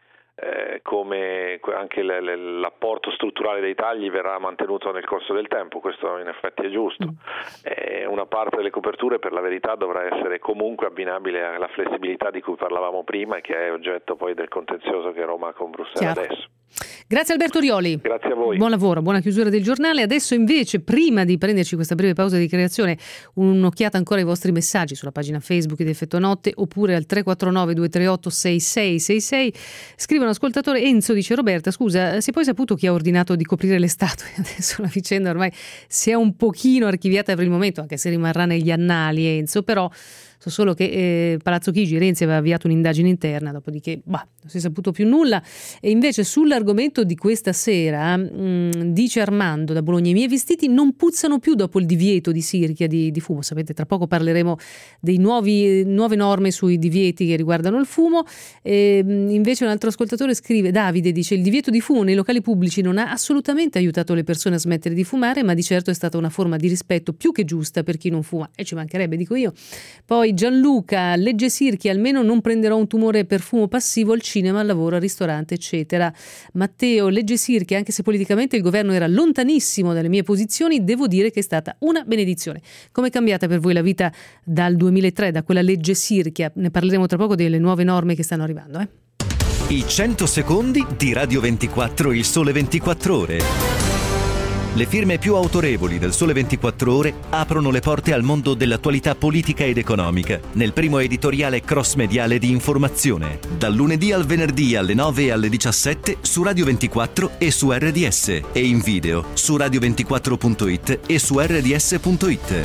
come anche l'apporto strutturale dei tagli verrà mantenuto nel corso del tempo. Questo in effetti è giusto. Una parte delle coperture, per la verità, dovrà essere comunque abbinabile alla flessibilità di cui parlavamo prima e che è oggetto poi del contenzioso che Roma ha con Bruxelles adesso. Grazie Alberto Rioli. Grazie a voi. Buon lavoro, buona chiusura del giornale. Adesso invece, prima di prenderci questa breve pausa di creazione, un'occhiata ancora ai vostri messaggi sulla pagina Facebook di Effetto Notte, oppure al 349 238 6666. Scrive un ascoltatore: Enzo, dice: Roberta, scusa, si è poi saputo chi ha ordinato di coprire le statue? Adesso la vicenda ormai si è un pochino archiviata per il momento, anche se rimarrà negli annali, Enzo, però so solo che Palazzo Chigi, Renzi aveva avviato un'indagine interna, dopodiché non si è saputo più nulla. E invece sull'argomento di questa sera, dice Armando da Bologna: i miei vestiti non puzzano più dopo il divieto di Sirchia di fumo. Sapete, tra poco parleremo dei nuove norme sui divieti che riguardano il fumo. Invece un altro ascoltatore scrive, Davide, dice: il divieto di fumo nei locali pubblici non ha assolutamente aiutato le persone a smettere di fumare, ma di certo è stata una forma di rispetto più che giusta per chi non fuma, e ci mancherebbe, dico io. Poi Gianluca: legge Sirchi, almeno non prenderò un tumore per fumo passivo al cinema, al lavoro, al ristorante, eccetera. Matteo: legge Sirchi, anche se politicamente il governo era lontanissimo dalle mie posizioni, devo dire che è stata una benedizione. Com'è cambiata per voi la vita dal 2003, da quella legge Sirchi? Ne parleremo tra poco, delle nuove norme che stanno arrivando. I 100 secondi di Radio 24, il Sole 24 Ore. Le firme più autorevoli del Sole 24 Ore aprono le porte al mondo dell'attualità politica ed economica nel primo editoriale cross-mediale di informazione, dal lunedì al venerdì alle 9 e alle 17 su Radio 24 e su RDS, e in video su radio24.it e su rds.it.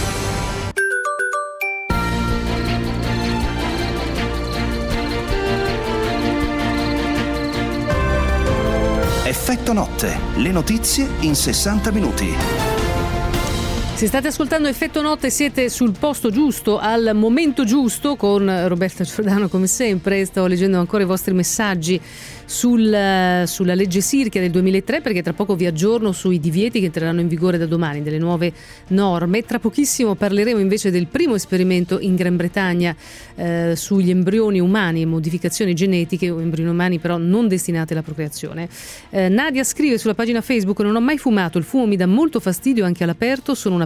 Effetto Notte, le notizie in 60 minuti. Se state ascoltando Effetto Notte siete sul posto giusto, al momento giusto, con Roberta Giordano come sempre. Sto leggendo ancora i vostri messaggi sulla legge Sirchia del 2003, perché tra poco vi aggiorno sui divieti che entreranno in vigore da domani, delle nuove norme. Tra pochissimo parleremo invece del primo esperimento in Gran Bretagna sugli embrioni umani e modificazioni genetiche, embrioni umani però non destinati alla procreazione. Nadia scrive sulla pagina Facebook: non ho mai fumato, il fumo mi dà molto fastidio anche all'aperto, sono una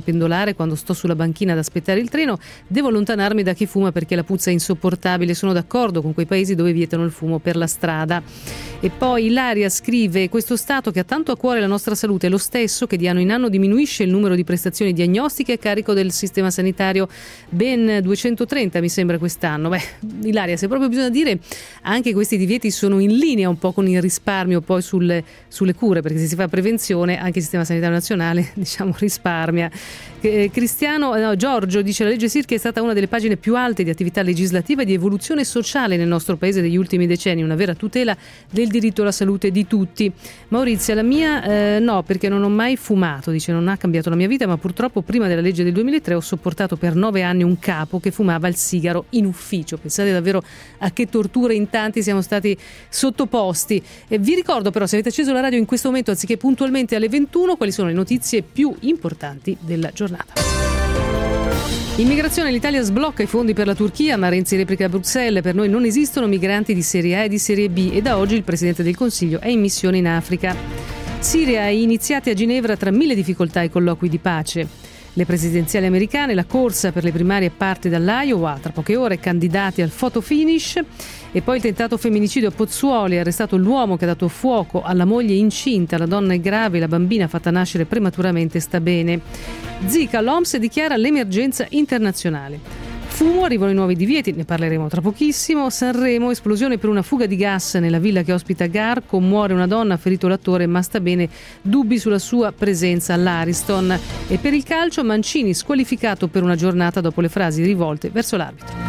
zona pendolare quando sto sulla banchina ad aspettare il treno. Devo allontanarmi da chi fuma perché la puzza è insopportabile. Sono d'accordo con quei paesi dove vietano il fumo per la strada. E poi Ilaria scrive: questo Stato che ha tanto a cuore la nostra salute è lo stesso che di anno in anno diminuisce il numero di prestazioni diagnostiche a carico del sistema sanitario, ben 230 mi sembra quest'anno. Ilaria, se proprio bisogna dire, anche questi divieti sono in linea un po' con il risparmio poi sulle cure, perché se si fa prevenzione anche il sistema sanitario nazionale risparmia. Giorgio dice: la legge Sirchi è stata una delle pagine più alte di attività legislativa e di evoluzione sociale nel nostro paese degli ultimi decenni, una vera tutela del diritto alla salute di tutti. Maurizia, la mia no, perché non ho mai fumato, dice, non ha cambiato la mia vita, ma purtroppo prima della legge del 2003 ho sopportato per 9 anni un capo che fumava il sigaro in ufficio. Pensate davvero a che torture in tanti siamo stati sottoposti. E vi ricordo però, se avete acceso la radio in questo momento anziché puntualmente alle 21, quali sono le notizie più importanti della giornata. Immigrazione, l'Italia sblocca i fondi per la Turchia, ma Renzi replica a Bruxelles: per noi non esistono migranti di serie A e di serie B, e da oggi il Presidente del Consiglio è in missione in Africa. Siria, iniziati a Ginevra tra mille difficoltà i colloqui di pace. Le presidenziali americane, la corsa per le primarie parte dall'Iowa, tra poche ore candidati al photo finish. E poi il tentato femminicidio a Pozzuoli, arrestato l'uomo che ha dato fuoco alla moglie incinta, la donna è grave, la bambina fatta nascere prematuramente sta bene. Zika, l'OMS dichiara l'emergenza internazionale. Fumo, arrivano i nuovi divieti, ne parleremo tra pochissimo. Sanremo, esplosione per una fuga di gas nella villa che ospita Garco, muore una donna, ferito l'attore ma sta bene, dubbi sulla sua presenza all'Ariston. E per il calcio, Mancini squalificato per una giornata dopo le frasi rivolte verso l'arbitro.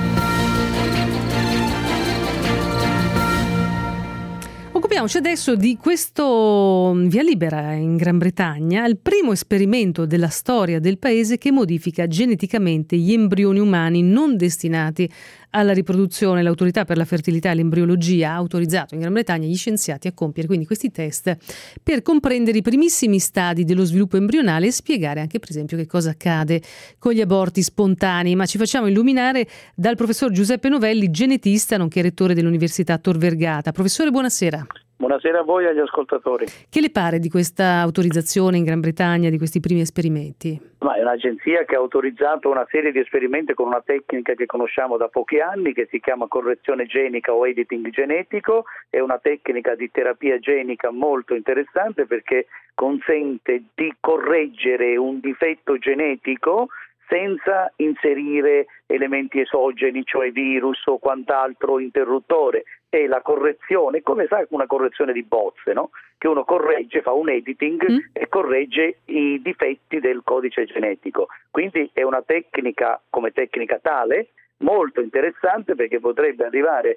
Occupiamoci adesso di questo via libera in Gran Bretagna, il primo esperimento della storia del paese che modifica geneticamente gli embrioni umani non destinati alla riproduzione. L'autorità per la fertilità e l'embriologia ha autorizzato in Gran Bretagna gli scienziati a compiere quindi questi test per comprendere i primissimi stadi dello sviluppo embrionale e spiegare anche, per esempio, che cosa accade con gli aborti spontanei. Ma ci facciamo illuminare dal professor Giuseppe Novelli, genetista nonché rettore dell'Università Tor Vergata. Professore, buonasera. Buonasera a voi e agli ascoltatori. Che le pare di questa autorizzazione in Gran Bretagna di questi primi esperimenti? Ma è un'agenzia che ha autorizzato una serie di esperimenti con una tecnica che conosciamo da pochi anni, che si chiama correzione genica o editing genetico. È una tecnica di terapia genica molto interessante perché consente di correggere un difetto genetico senza inserire elementi esogeni, cioè virus o quant'altro interruttore. È la correzione, come sa una correzione di bozze, no? Che uno corregge, fa un editing e corregge i difetti del codice genetico. Quindi è una tecnica, come tecnica tale, molto interessante perché potrebbe arrivare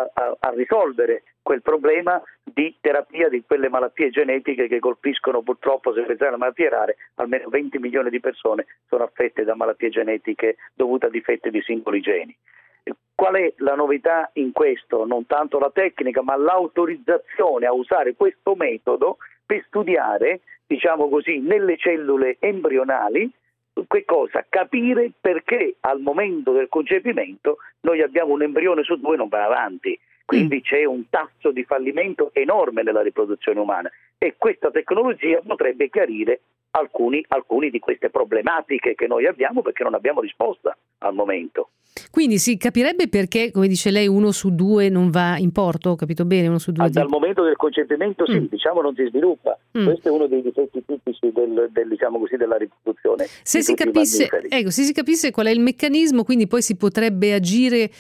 a risolvere quel problema di terapia di quelle malattie genetiche che colpiscono purtroppo, se pensate alle malattie rare, almeno 20 milioni di persone sono affette da malattie genetiche dovute a difetti di singoli geni. Qual è la novità in questo? Non tanto la tecnica, ma l'autorizzazione a usare questo metodo per studiare, diciamo così, nelle cellule embrionali, che cosa? Capire perché al momento del concepimento noi abbiamo un embrione su 2 non va avanti. Quindi c'è un tasso di fallimento enorme nella riproduzione umana e questa tecnologia potrebbe chiarire alcuni di queste problematiche che noi abbiamo perché non abbiamo risposta al momento. Quindi si capirebbe perché, come dice lei, 1 su 2 non va in porto, ho capito bene? 1 su 2 dal momento del concepimento sì, diciamo non si sviluppa. Questo è uno dei difetti tipici diciamo così, della riproduzione. Se si capisse qual è il meccanismo, quindi poi si potrebbe agire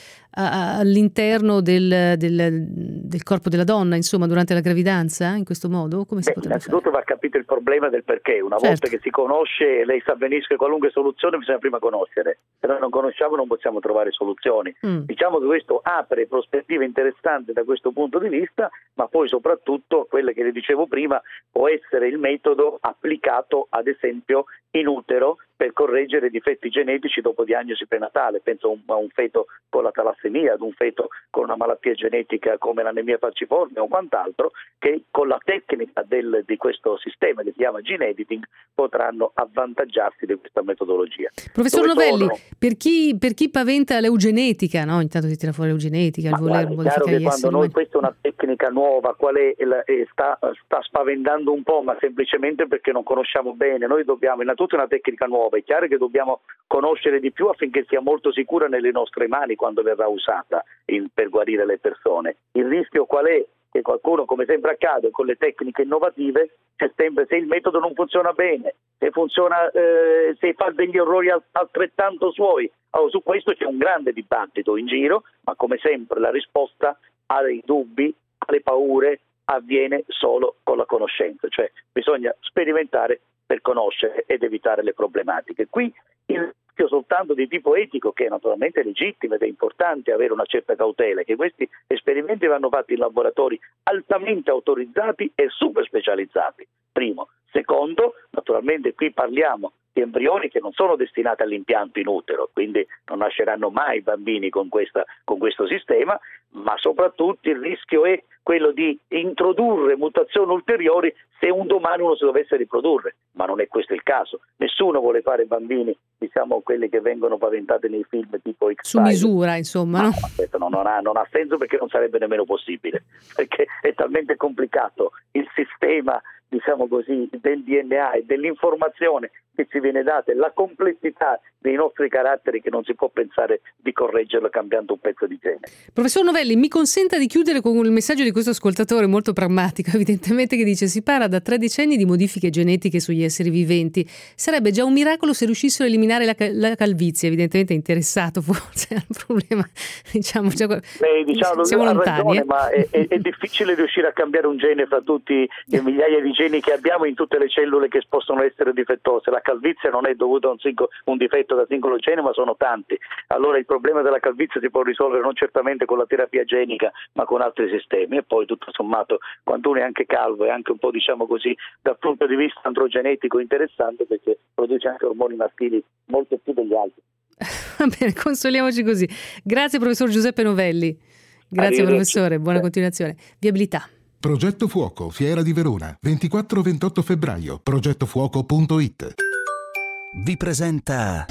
all'interno del corpo della donna, insomma, durante la gravidanza, in questo modo? Come si potrebbe innanzitutto va capito il problema del perché. Una volta che si conosce, lei sa benissimo che qualunque soluzione bisogna prima conoscere. Se noi non conosciamo non possiamo trovare soluzioni. Diciamo che questo apre prospettive interessanti da questo punto di vista, ma poi soprattutto quelle che le dicevo prima, può essere il metodo applicato ad esempio in utero per correggere difetti genetici dopo diagnosi prenatale. Penso a un feto con la talassemia, ad un feto con una malattia genetica come l'anemia falciforme o quant'altro, che con la tecnica di questo sistema che si chiama gene editing potranno avvantaggiarsi di questa metodologia. Professor Novelli, per chi paventa l'eugenetica, no? Intanto si tira fuori l'eugenetica, il voler modificare gli esseri umani. Questa è una tecnica nuova, sta spaventando un po', ma semplicemente perché non conosciamo bene. Noi dobbiamo, innanzitutto, una tecnica nuova, nuova. È chiaro che dobbiamo conoscere di più affinché sia molto sicura nelle nostre mani quando verrà usata per guarire le persone. Il rischio qual è? Che qualcuno, come sempre accade con le tecniche innovative, se il metodo non funziona bene, se fa degli errori altrettanto suoi. Allora, su questo c'è un grande dibattito in giro, ma come sempre la risposta ai dubbi, alle paure, avviene solo con la conoscenza, cioè bisogna sperimentare per conoscere ed evitare le problematiche. Qui il rischio soltanto di tipo etico, che è naturalmente legittimo ed è importante avere una certa cautela, che questi esperimenti vanno fatti in laboratori altamente autorizzati e super specializzati, primo. Secondo, naturalmente qui parliamo di embrioni che non sono destinati all'impianto in utero, quindi non nasceranno mai bambini con questo sistema, ma soprattutto il rischio è quello di introdurre mutazioni ulteriori se un domani uno si dovesse riprodurre, ma non è questo il caso. Nessuno vuole fare bambini, diciamo quelli che vengono paventati nei film tipo X-Files. Su misura, insomma, no? Aspetta, non ha senso, perché non sarebbe nemmeno possibile, perché è talmente complicato il sistema, diciamo così, del DNA e dell'informazione che ci viene data e la complessità dei nostri caratteri che non si può pensare di correggerlo cambiando un pezzo di genere. Professor Novelli, mi consenta di chiudere con il messaggio di questo ascoltatore molto pragmatico, evidentemente, che dice: si parla da 3 decenni di modifiche genetiche sugli esseri viventi, sarebbe già un miracolo se riuscissero a eliminare la calvizie. Evidentemente è interessato forse al problema, diciamo siamo lontani, ragione, ma è difficile riuscire a cambiare un gene fra tutti le migliaia di geni che abbiamo in tutte le cellule che possono essere difettose. La calvizie non è dovuta a un difetto da singolo gene, ma sono tanti. Allora il problema della calvizie si può risolvere non certamente con la terapia genica, ma con altri sistemi. E poi tutto sommato, quando uno è anche calvo, è anche un po', diciamo così, dal punto di vista androgenetico interessante, perché produce anche ormoni maschili molto più degli altri. Va bene, consoliamoci così. Grazie professor Giuseppe Novelli. Grazie professore, buona continuazione. Viabilità. Progetto Fuoco, Fiera di Verona, 24-28 febbraio, progettofuoco.it. Vi presenta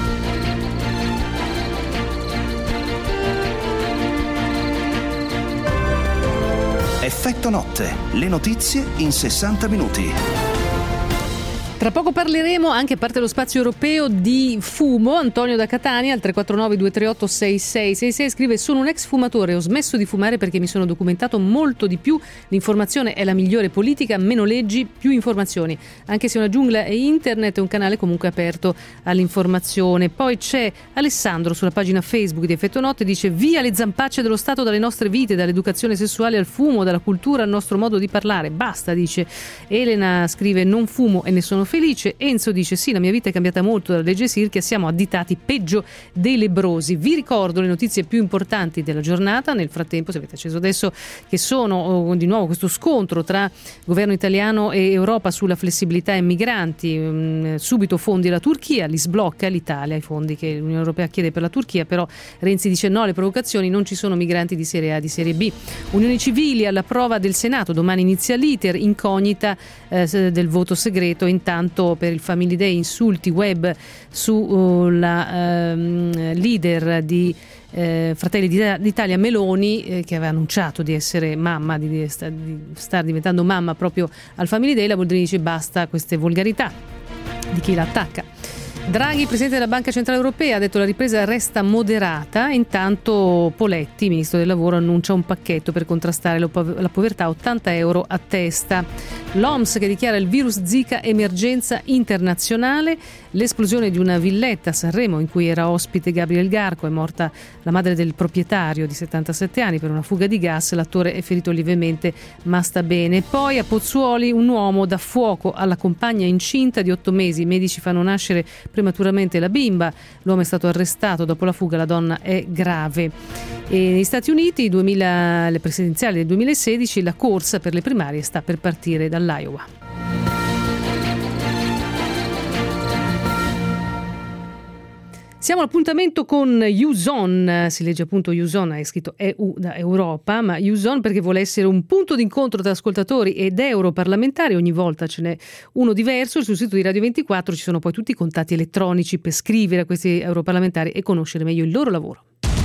Effetto Notte, le notizie in 60 minuti. Tra poco parleremo, anche a parte lo spazio europeo, di fumo. Antonio da Catania al 349-238-6666 scrive: sono un ex fumatore, ho smesso di fumare perché mi sono documentato molto di più, l'informazione è la migliore politica, meno leggi, più informazioni, anche se una giungla è internet, è un canale comunque aperto all'informazione. Poi c'è Alessandro sulla pagina Facebook di Effetto Notte, dice: via le zampacce dello Stato dalle nostre vite, dall'educazione sessuale al fumo, dalla cultura al nostro modo di parlare, basta, dice. Elena scrive: non fumo e ne sono felice. Enzo dice: sì, la mia vita è cambiata molto dalla legge Sirchia, siamo additati peggio dei lebbrosi. Vi ricordo le notizie più importanti della giornata. Nel frattempo, se avete acceso adesso, che sono di nuovo questo scontro tra governo italiano e Europa sulla flessibilità ai migranti. Subito fondi alla Turchia, li sblocca l'Italia, i fondi che l'Unione Europea chiede per la Turchia, però Renzi dice no alle provocazioni, non ci sono migranti di serie A, di serie B. Unioni civili alla prova del Senato, domani inizia l'iter, incognita del voto segreto. Intanto per il Family Day, insulti web sulla leader di Fratelli d'Italia Meloni, che aveva annunciato di essere mamma, di star diventando mamma proprio al Family Day. La Boldrini dice basta queste volgarità di chi la attacca. Draghi, presidente della Banca Centrale Europea, ha detto la ripresa resta moderata. Intanto Poletti, ministro del lavoro, annuncia un pacchetto per contrastare la povertà, 80 euro a testa. L'OMS che dichiara il virus Zika emergenza internazionale. L'esplosione di una villetta a Sanremo in cui era ospite Gabriel Garco, è morta la madre del proprietario di 77 anni per una fuga di gas, l'attore è ferito lievemente ma sta bene. Poi a Pozzuoli un uomo dà fuoco alla compagna incinta di 8 mesi, i medici fanno nascere prematuramente la bimba, l'uomo è stato arrestato dopo la fuga, la donna è grave. E negli Stati Uniti le presidenziali del 2016, la corsa per le primarie sta per partire dall'Iowa. Siamo all'appuntamento con Youson, si legge appunto Youson, è scritto EU da Europa, ma Youson perché vuole essere un punto d'incontro tra ascoltatori ed europarlamentari, ogni volta ce n'è uno diverso. Sul sito di Radio 24 ci sono poi tutti i contatti elettronici per scrivere a questi europarlamentari e conoscere meglio il loro lavoro.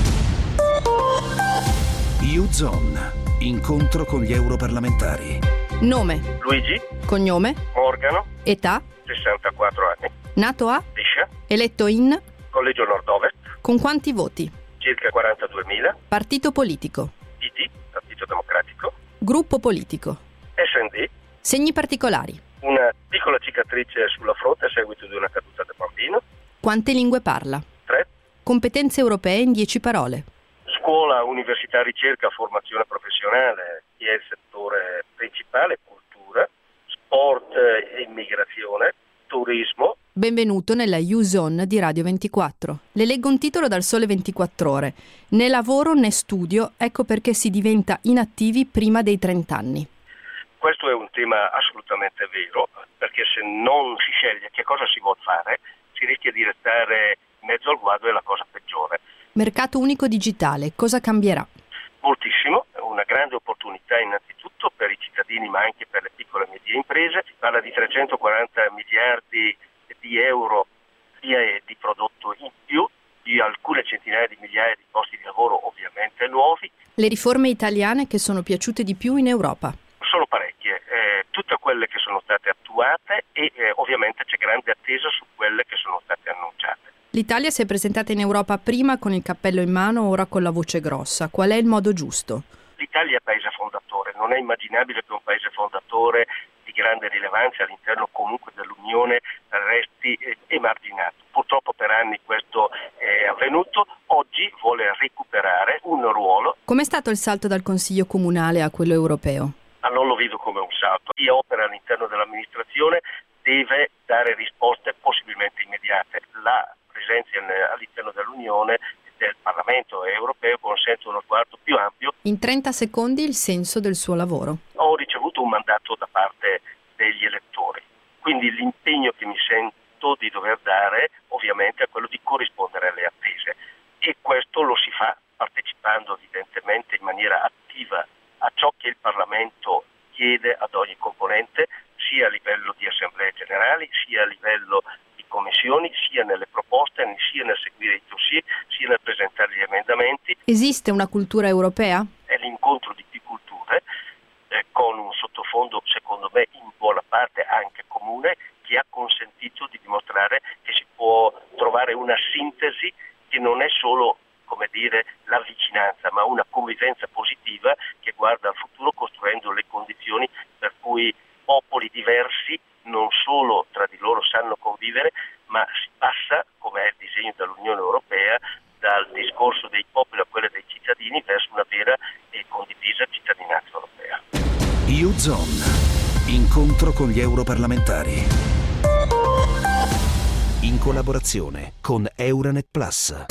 Youson, incontro con gli europarlamentari. Nome: Luigi. Cognome: Morgano. Età: 64 anni. Nato a? Brescia. Eletto in? Collegio Nord-Ovest. Con quanti voti? Circa 42.000. Partito politico? PD, Partito Democratico. Gruppo politico? SD. Segni particolari? Una piccola cicatrice sulla fronte a seguito di una caduta del bambino. Quante lingue parla? 3. Competenze europee in 10 parole. Scuola, università, ricerca, formazione professionale, che è il settore principale, cultura, sport e immigrazione, turismo. Benvenuto nella U-Zone di Radio 24. Le leggo un titolo dal Sole 24 Ore. Né lavoro né studio, ecco perché si diventa inattivi prima dei 30 anni. Questo è un tema assolutamente vero, perché se non si sceglie che cosa si vuol fare, si rischia di restare in mezzo al guado, è la cosa peggiore. Mercato unico digitale, cosa cambierà? Moltissimo, è una grande opportunità innanzitutto per i cittadini ma anche per le piccole e medie imprese. Si parla di 340 miliardi di euro di prodotto in più, di alcune centinaia di migliaia di posti di lavoro ovviamente nuovi. Le riforme italiane che sono piaciute di più in Europa? Sono parecchie, tutte quelle che sono state attuate e ovviamente c'è grande attesa su quelle che sono state annunciate. L'Italia si è presentata in Europa prima con il cappello in mano, ora con la voce grossa. Qual è il modo giusto? L'Italia è paese fondatore, non è immaginabile che un paese fondatore di grande rilevanza all'interno comunque dell'Unione resti emarginato. Purtroppo per anni questo è avvenuto, oggi vuole recuperare un ruolo. Com'è stato il salto dal Consiglio comunale a quello europeo? Non lo vedo come un salto. Chi opera all'interno dell'amministrazione deve dare risposte possibilmente immediate. La presenza all'interno dell'Unione del Parlamento europeo consente uno sguardo più ampio. In 30 secondi il senso del suo lavoro. Ho ricevuto un mandato da parte degli elettori, quindi l'impegno che mi sento di dover dare ovviamente è quello di corrispondere alle attese e questo lo si fa partecipando evidentemente in maniera attiva a ciò che il Parlamento chiede ad ogni componente, sia a livello di assemblee generali, sia a livello di commissioni, sia nelle proposte, sia nel seguire i dossier, sia nel presentare gli emendamenti. Esiste una cultura europea? È l'incontro di più culture, con un sottofondo secondo me in buona parte anche comune, che ha consentito di dimostrare che si può trovare una sintesi che non è solo la vicinanza, ma una convivenza positiva che guarda al futuro costruendo le condizioni per cui popoli diversi non solo tra di loro sanno convivere, ma si passa, come è il disegno dell'Unione Europea, dal discorso dei popoli a quello dei cittadini verso una vera e condivisa cittadinanza europea. U-Zone, incontro con gli europarlamentari. In collaborazione con Euranet Plus.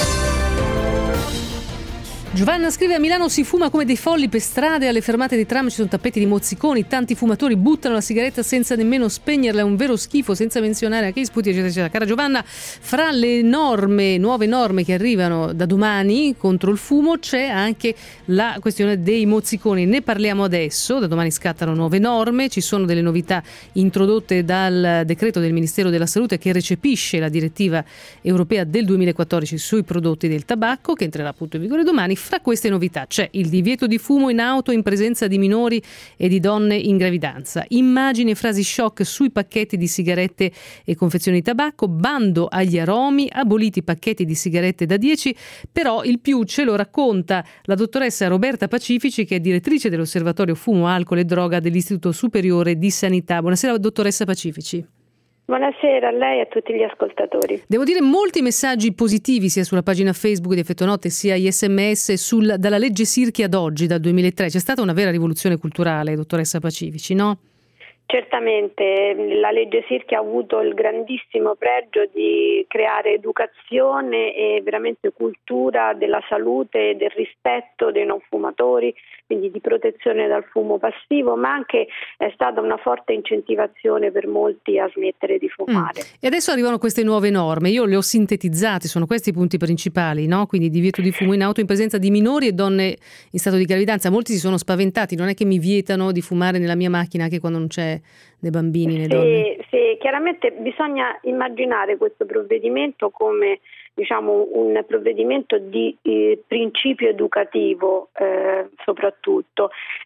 Giovanna scrive: a Milano si fuma come dei folli per strade, alle fermate di tram ci sono tappeti di mozziconi, tanti fumatori buttano la sigaretta senza nemmeno spegnerla, è un vero schifo, senza menzionare anche gli sputi eccetera eccetera. Cara Giovanna, fra le nuove norme che arrivano da domani contro il fumo c'è anche la questione dei mozziconi, ne parliamo adesso. Da domani scattano nuove norme, ci sono delle novità introdotte dal decreto del Ministero della Salute che recepisce la direttiva europea del 2014 sui prodotti del tabacco, che entrerà appunto in vigore domani. Fra queste novità c'è il divieto di fumo in auto in presenza di minori e di donne in gravidanza, immagini e frasi shock sui pacchetti di sigarette e confezioni di tabacco, bando agli aromi, aboliti i pacchetti di sigarette da 10, però il più ce lo racconta la dottoressa Roberta Pacifici, che è direttrice dell'Osservatorio Fumo, Alcol e Droga dell'Istituto Superiore di Sanità. Buonasera dottoressa Pacifici. Buonasera a lei e a tutti gli ascoltatori. Devo dire molti messaggi positivi sia sulla pagina Facebook di Effetto Notte sia gli SMS dalla legge Sirchi ad oggi, dal 2003. C'è stata una vera rivoluzione culturale, dottoressa Pacifici, no? Certamente, la legge Sirchi ha avuto il grandissimo pregio di creare educazione e veramente cultura della salute e del rispetto dei non fumatori, quindi di protezione dal fumo passivo, ma anche è stata una forte incentivazione per molti a smettere di fumare. E adesso arrivano queste nuove norme, io le ho sintetizzate, sono questi i punti principali, no? Quindi divieto di fumo in auto in presenza di minori e donne in stato di gravidanza. Molti si sono spaventati, non è che mi vietano di fumare nella mia macchina anche quando non c'è né bambini né donne. Sì, chiaramente bisogna immaginare questo provvedimento come un provvedimento di principio educativo soprattutto,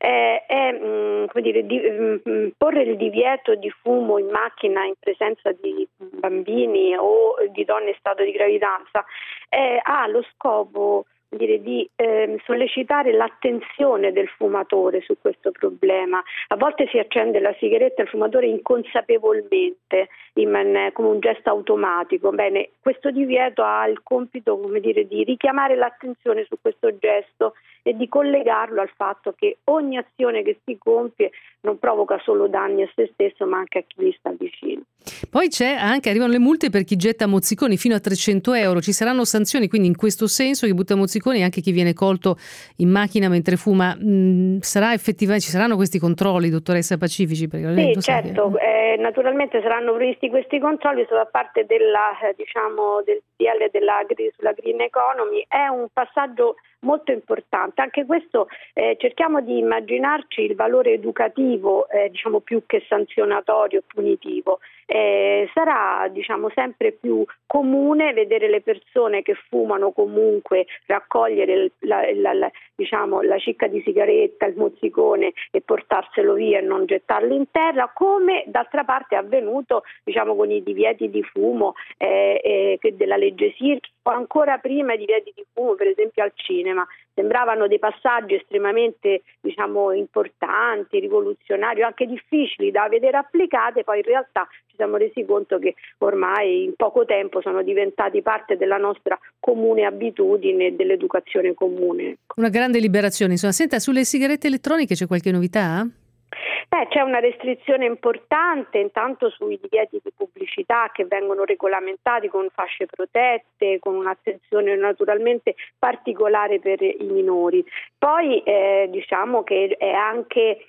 porre il divieto di fumo in macchina in presenza di bambini o di donne in stato di gravidanza ha lo scopo di sollecitare l'attenzione del fumatore su questo problema. A volte si accende la sigaretta il fumatore inconsapevolmente, come un gesto automatico. Bene, questo divieto ha il compito, di richiamare l'attenzione su questo gesto e di collegarlo al fatto che ogni azione che si compie non provoca solo danni a se stesso, ma anche a chi gli sta vicino. Poi arrivano le multe per chi getta mozziconi fino a 300 euro. Ci saranno sanzioni, quindi in questo senso chi butta mozziconi e anche chi viene colto in macchina mentre fuma. Ci saranno questi controlli, dottoressa Pacifici? Perché sì, certo, naturalmente saranno previsti questi controlli da parte del DL sulla Green Economy. È un passaggio molto importante. Anche questo cerchiamo di immaginarci il valore educativo, più che sanzionatorio, punitivo. Sarà sempre più comune vedere le persone che fumano comunque raccogliere la cicca di sigaretta, il mozzicone e portarselo via e non gettarlo in terra, come d'altra parte è avvenuto con i divieti di fumo della legge Sirchi, o ancora prima i divieti di fumo per esempio al cinema. Sembravano dei passaggi estremamente importanti, rivoluzionari, anche difficili da vedere applicate, poi in realtà ci siamo resi conto che ormai in poco tempo sono diventati parte della nostra comune abitudine e dell'educazione comune. Una grande liberazione, insomma. Senta, sulle sigarette elettroniche c'è qualche novità? C'è una restrizione importante intanto sui divieti di pubblicità che vengono regolamentati con fasce protette, con un'attenzione naturalmente particolare per i minori. Poi che è anche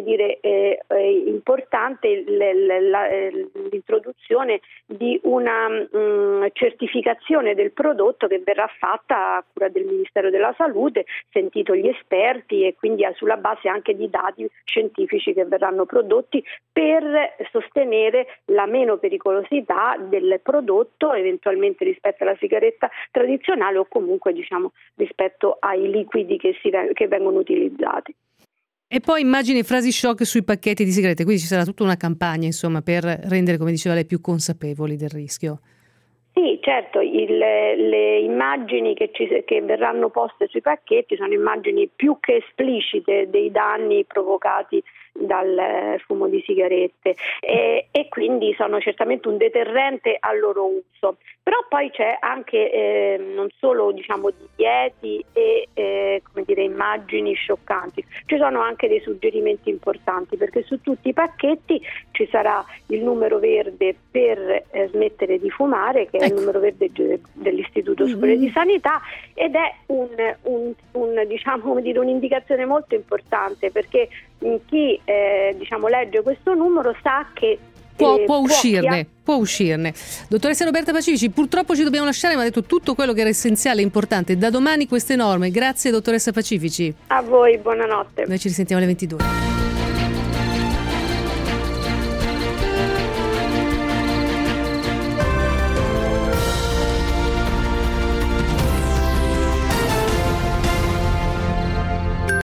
importante l'introduzione di una certificazione del prodotto che verrà fatta a cura del Ministero della Salute, sentito gli esperti e quindi sulla base anche di dati scientifici che verranno prodotti per sostenere la meno pericolosità del prodotto eventualmente rispetto alla sigaretta tradizionale o comunque rispetto ai liquidi che vengono utilizzati. E poi immagini e frasi shock sui pacchetti di sigarette, quindi ci sarà tutta una campagna per rendere, come diceva lei, più consapevoli del rischio. Sì, certo, le immagini che verranno poste sui pacchetti sono immagini più che esplicite dei danni provocati dal fumo di sigarette e quindi sono certamente un deterrente al loro uso. Però poi c'è anche non solo divieti e immagini scioccanti, ci sono anche dei suggerimenti importanti, perché su tutti i pacchetti ci sarà il numero verde per smettere di fumare, che è il numero verde dell'Istituto Superiore di Sanità, ed è un'indicazione molto importante, perché chi legge questo numero sa che può uscirne. Dottoressa Roberta Pacifici, purtroppo ci dobbiamo lasciare, ma ha detto tutto quello che era essenziale e importante. Da domani queste norme. Grazie dottoressa Pacifici. A voi, buonanotte. Noi ci risentiamo alle 22.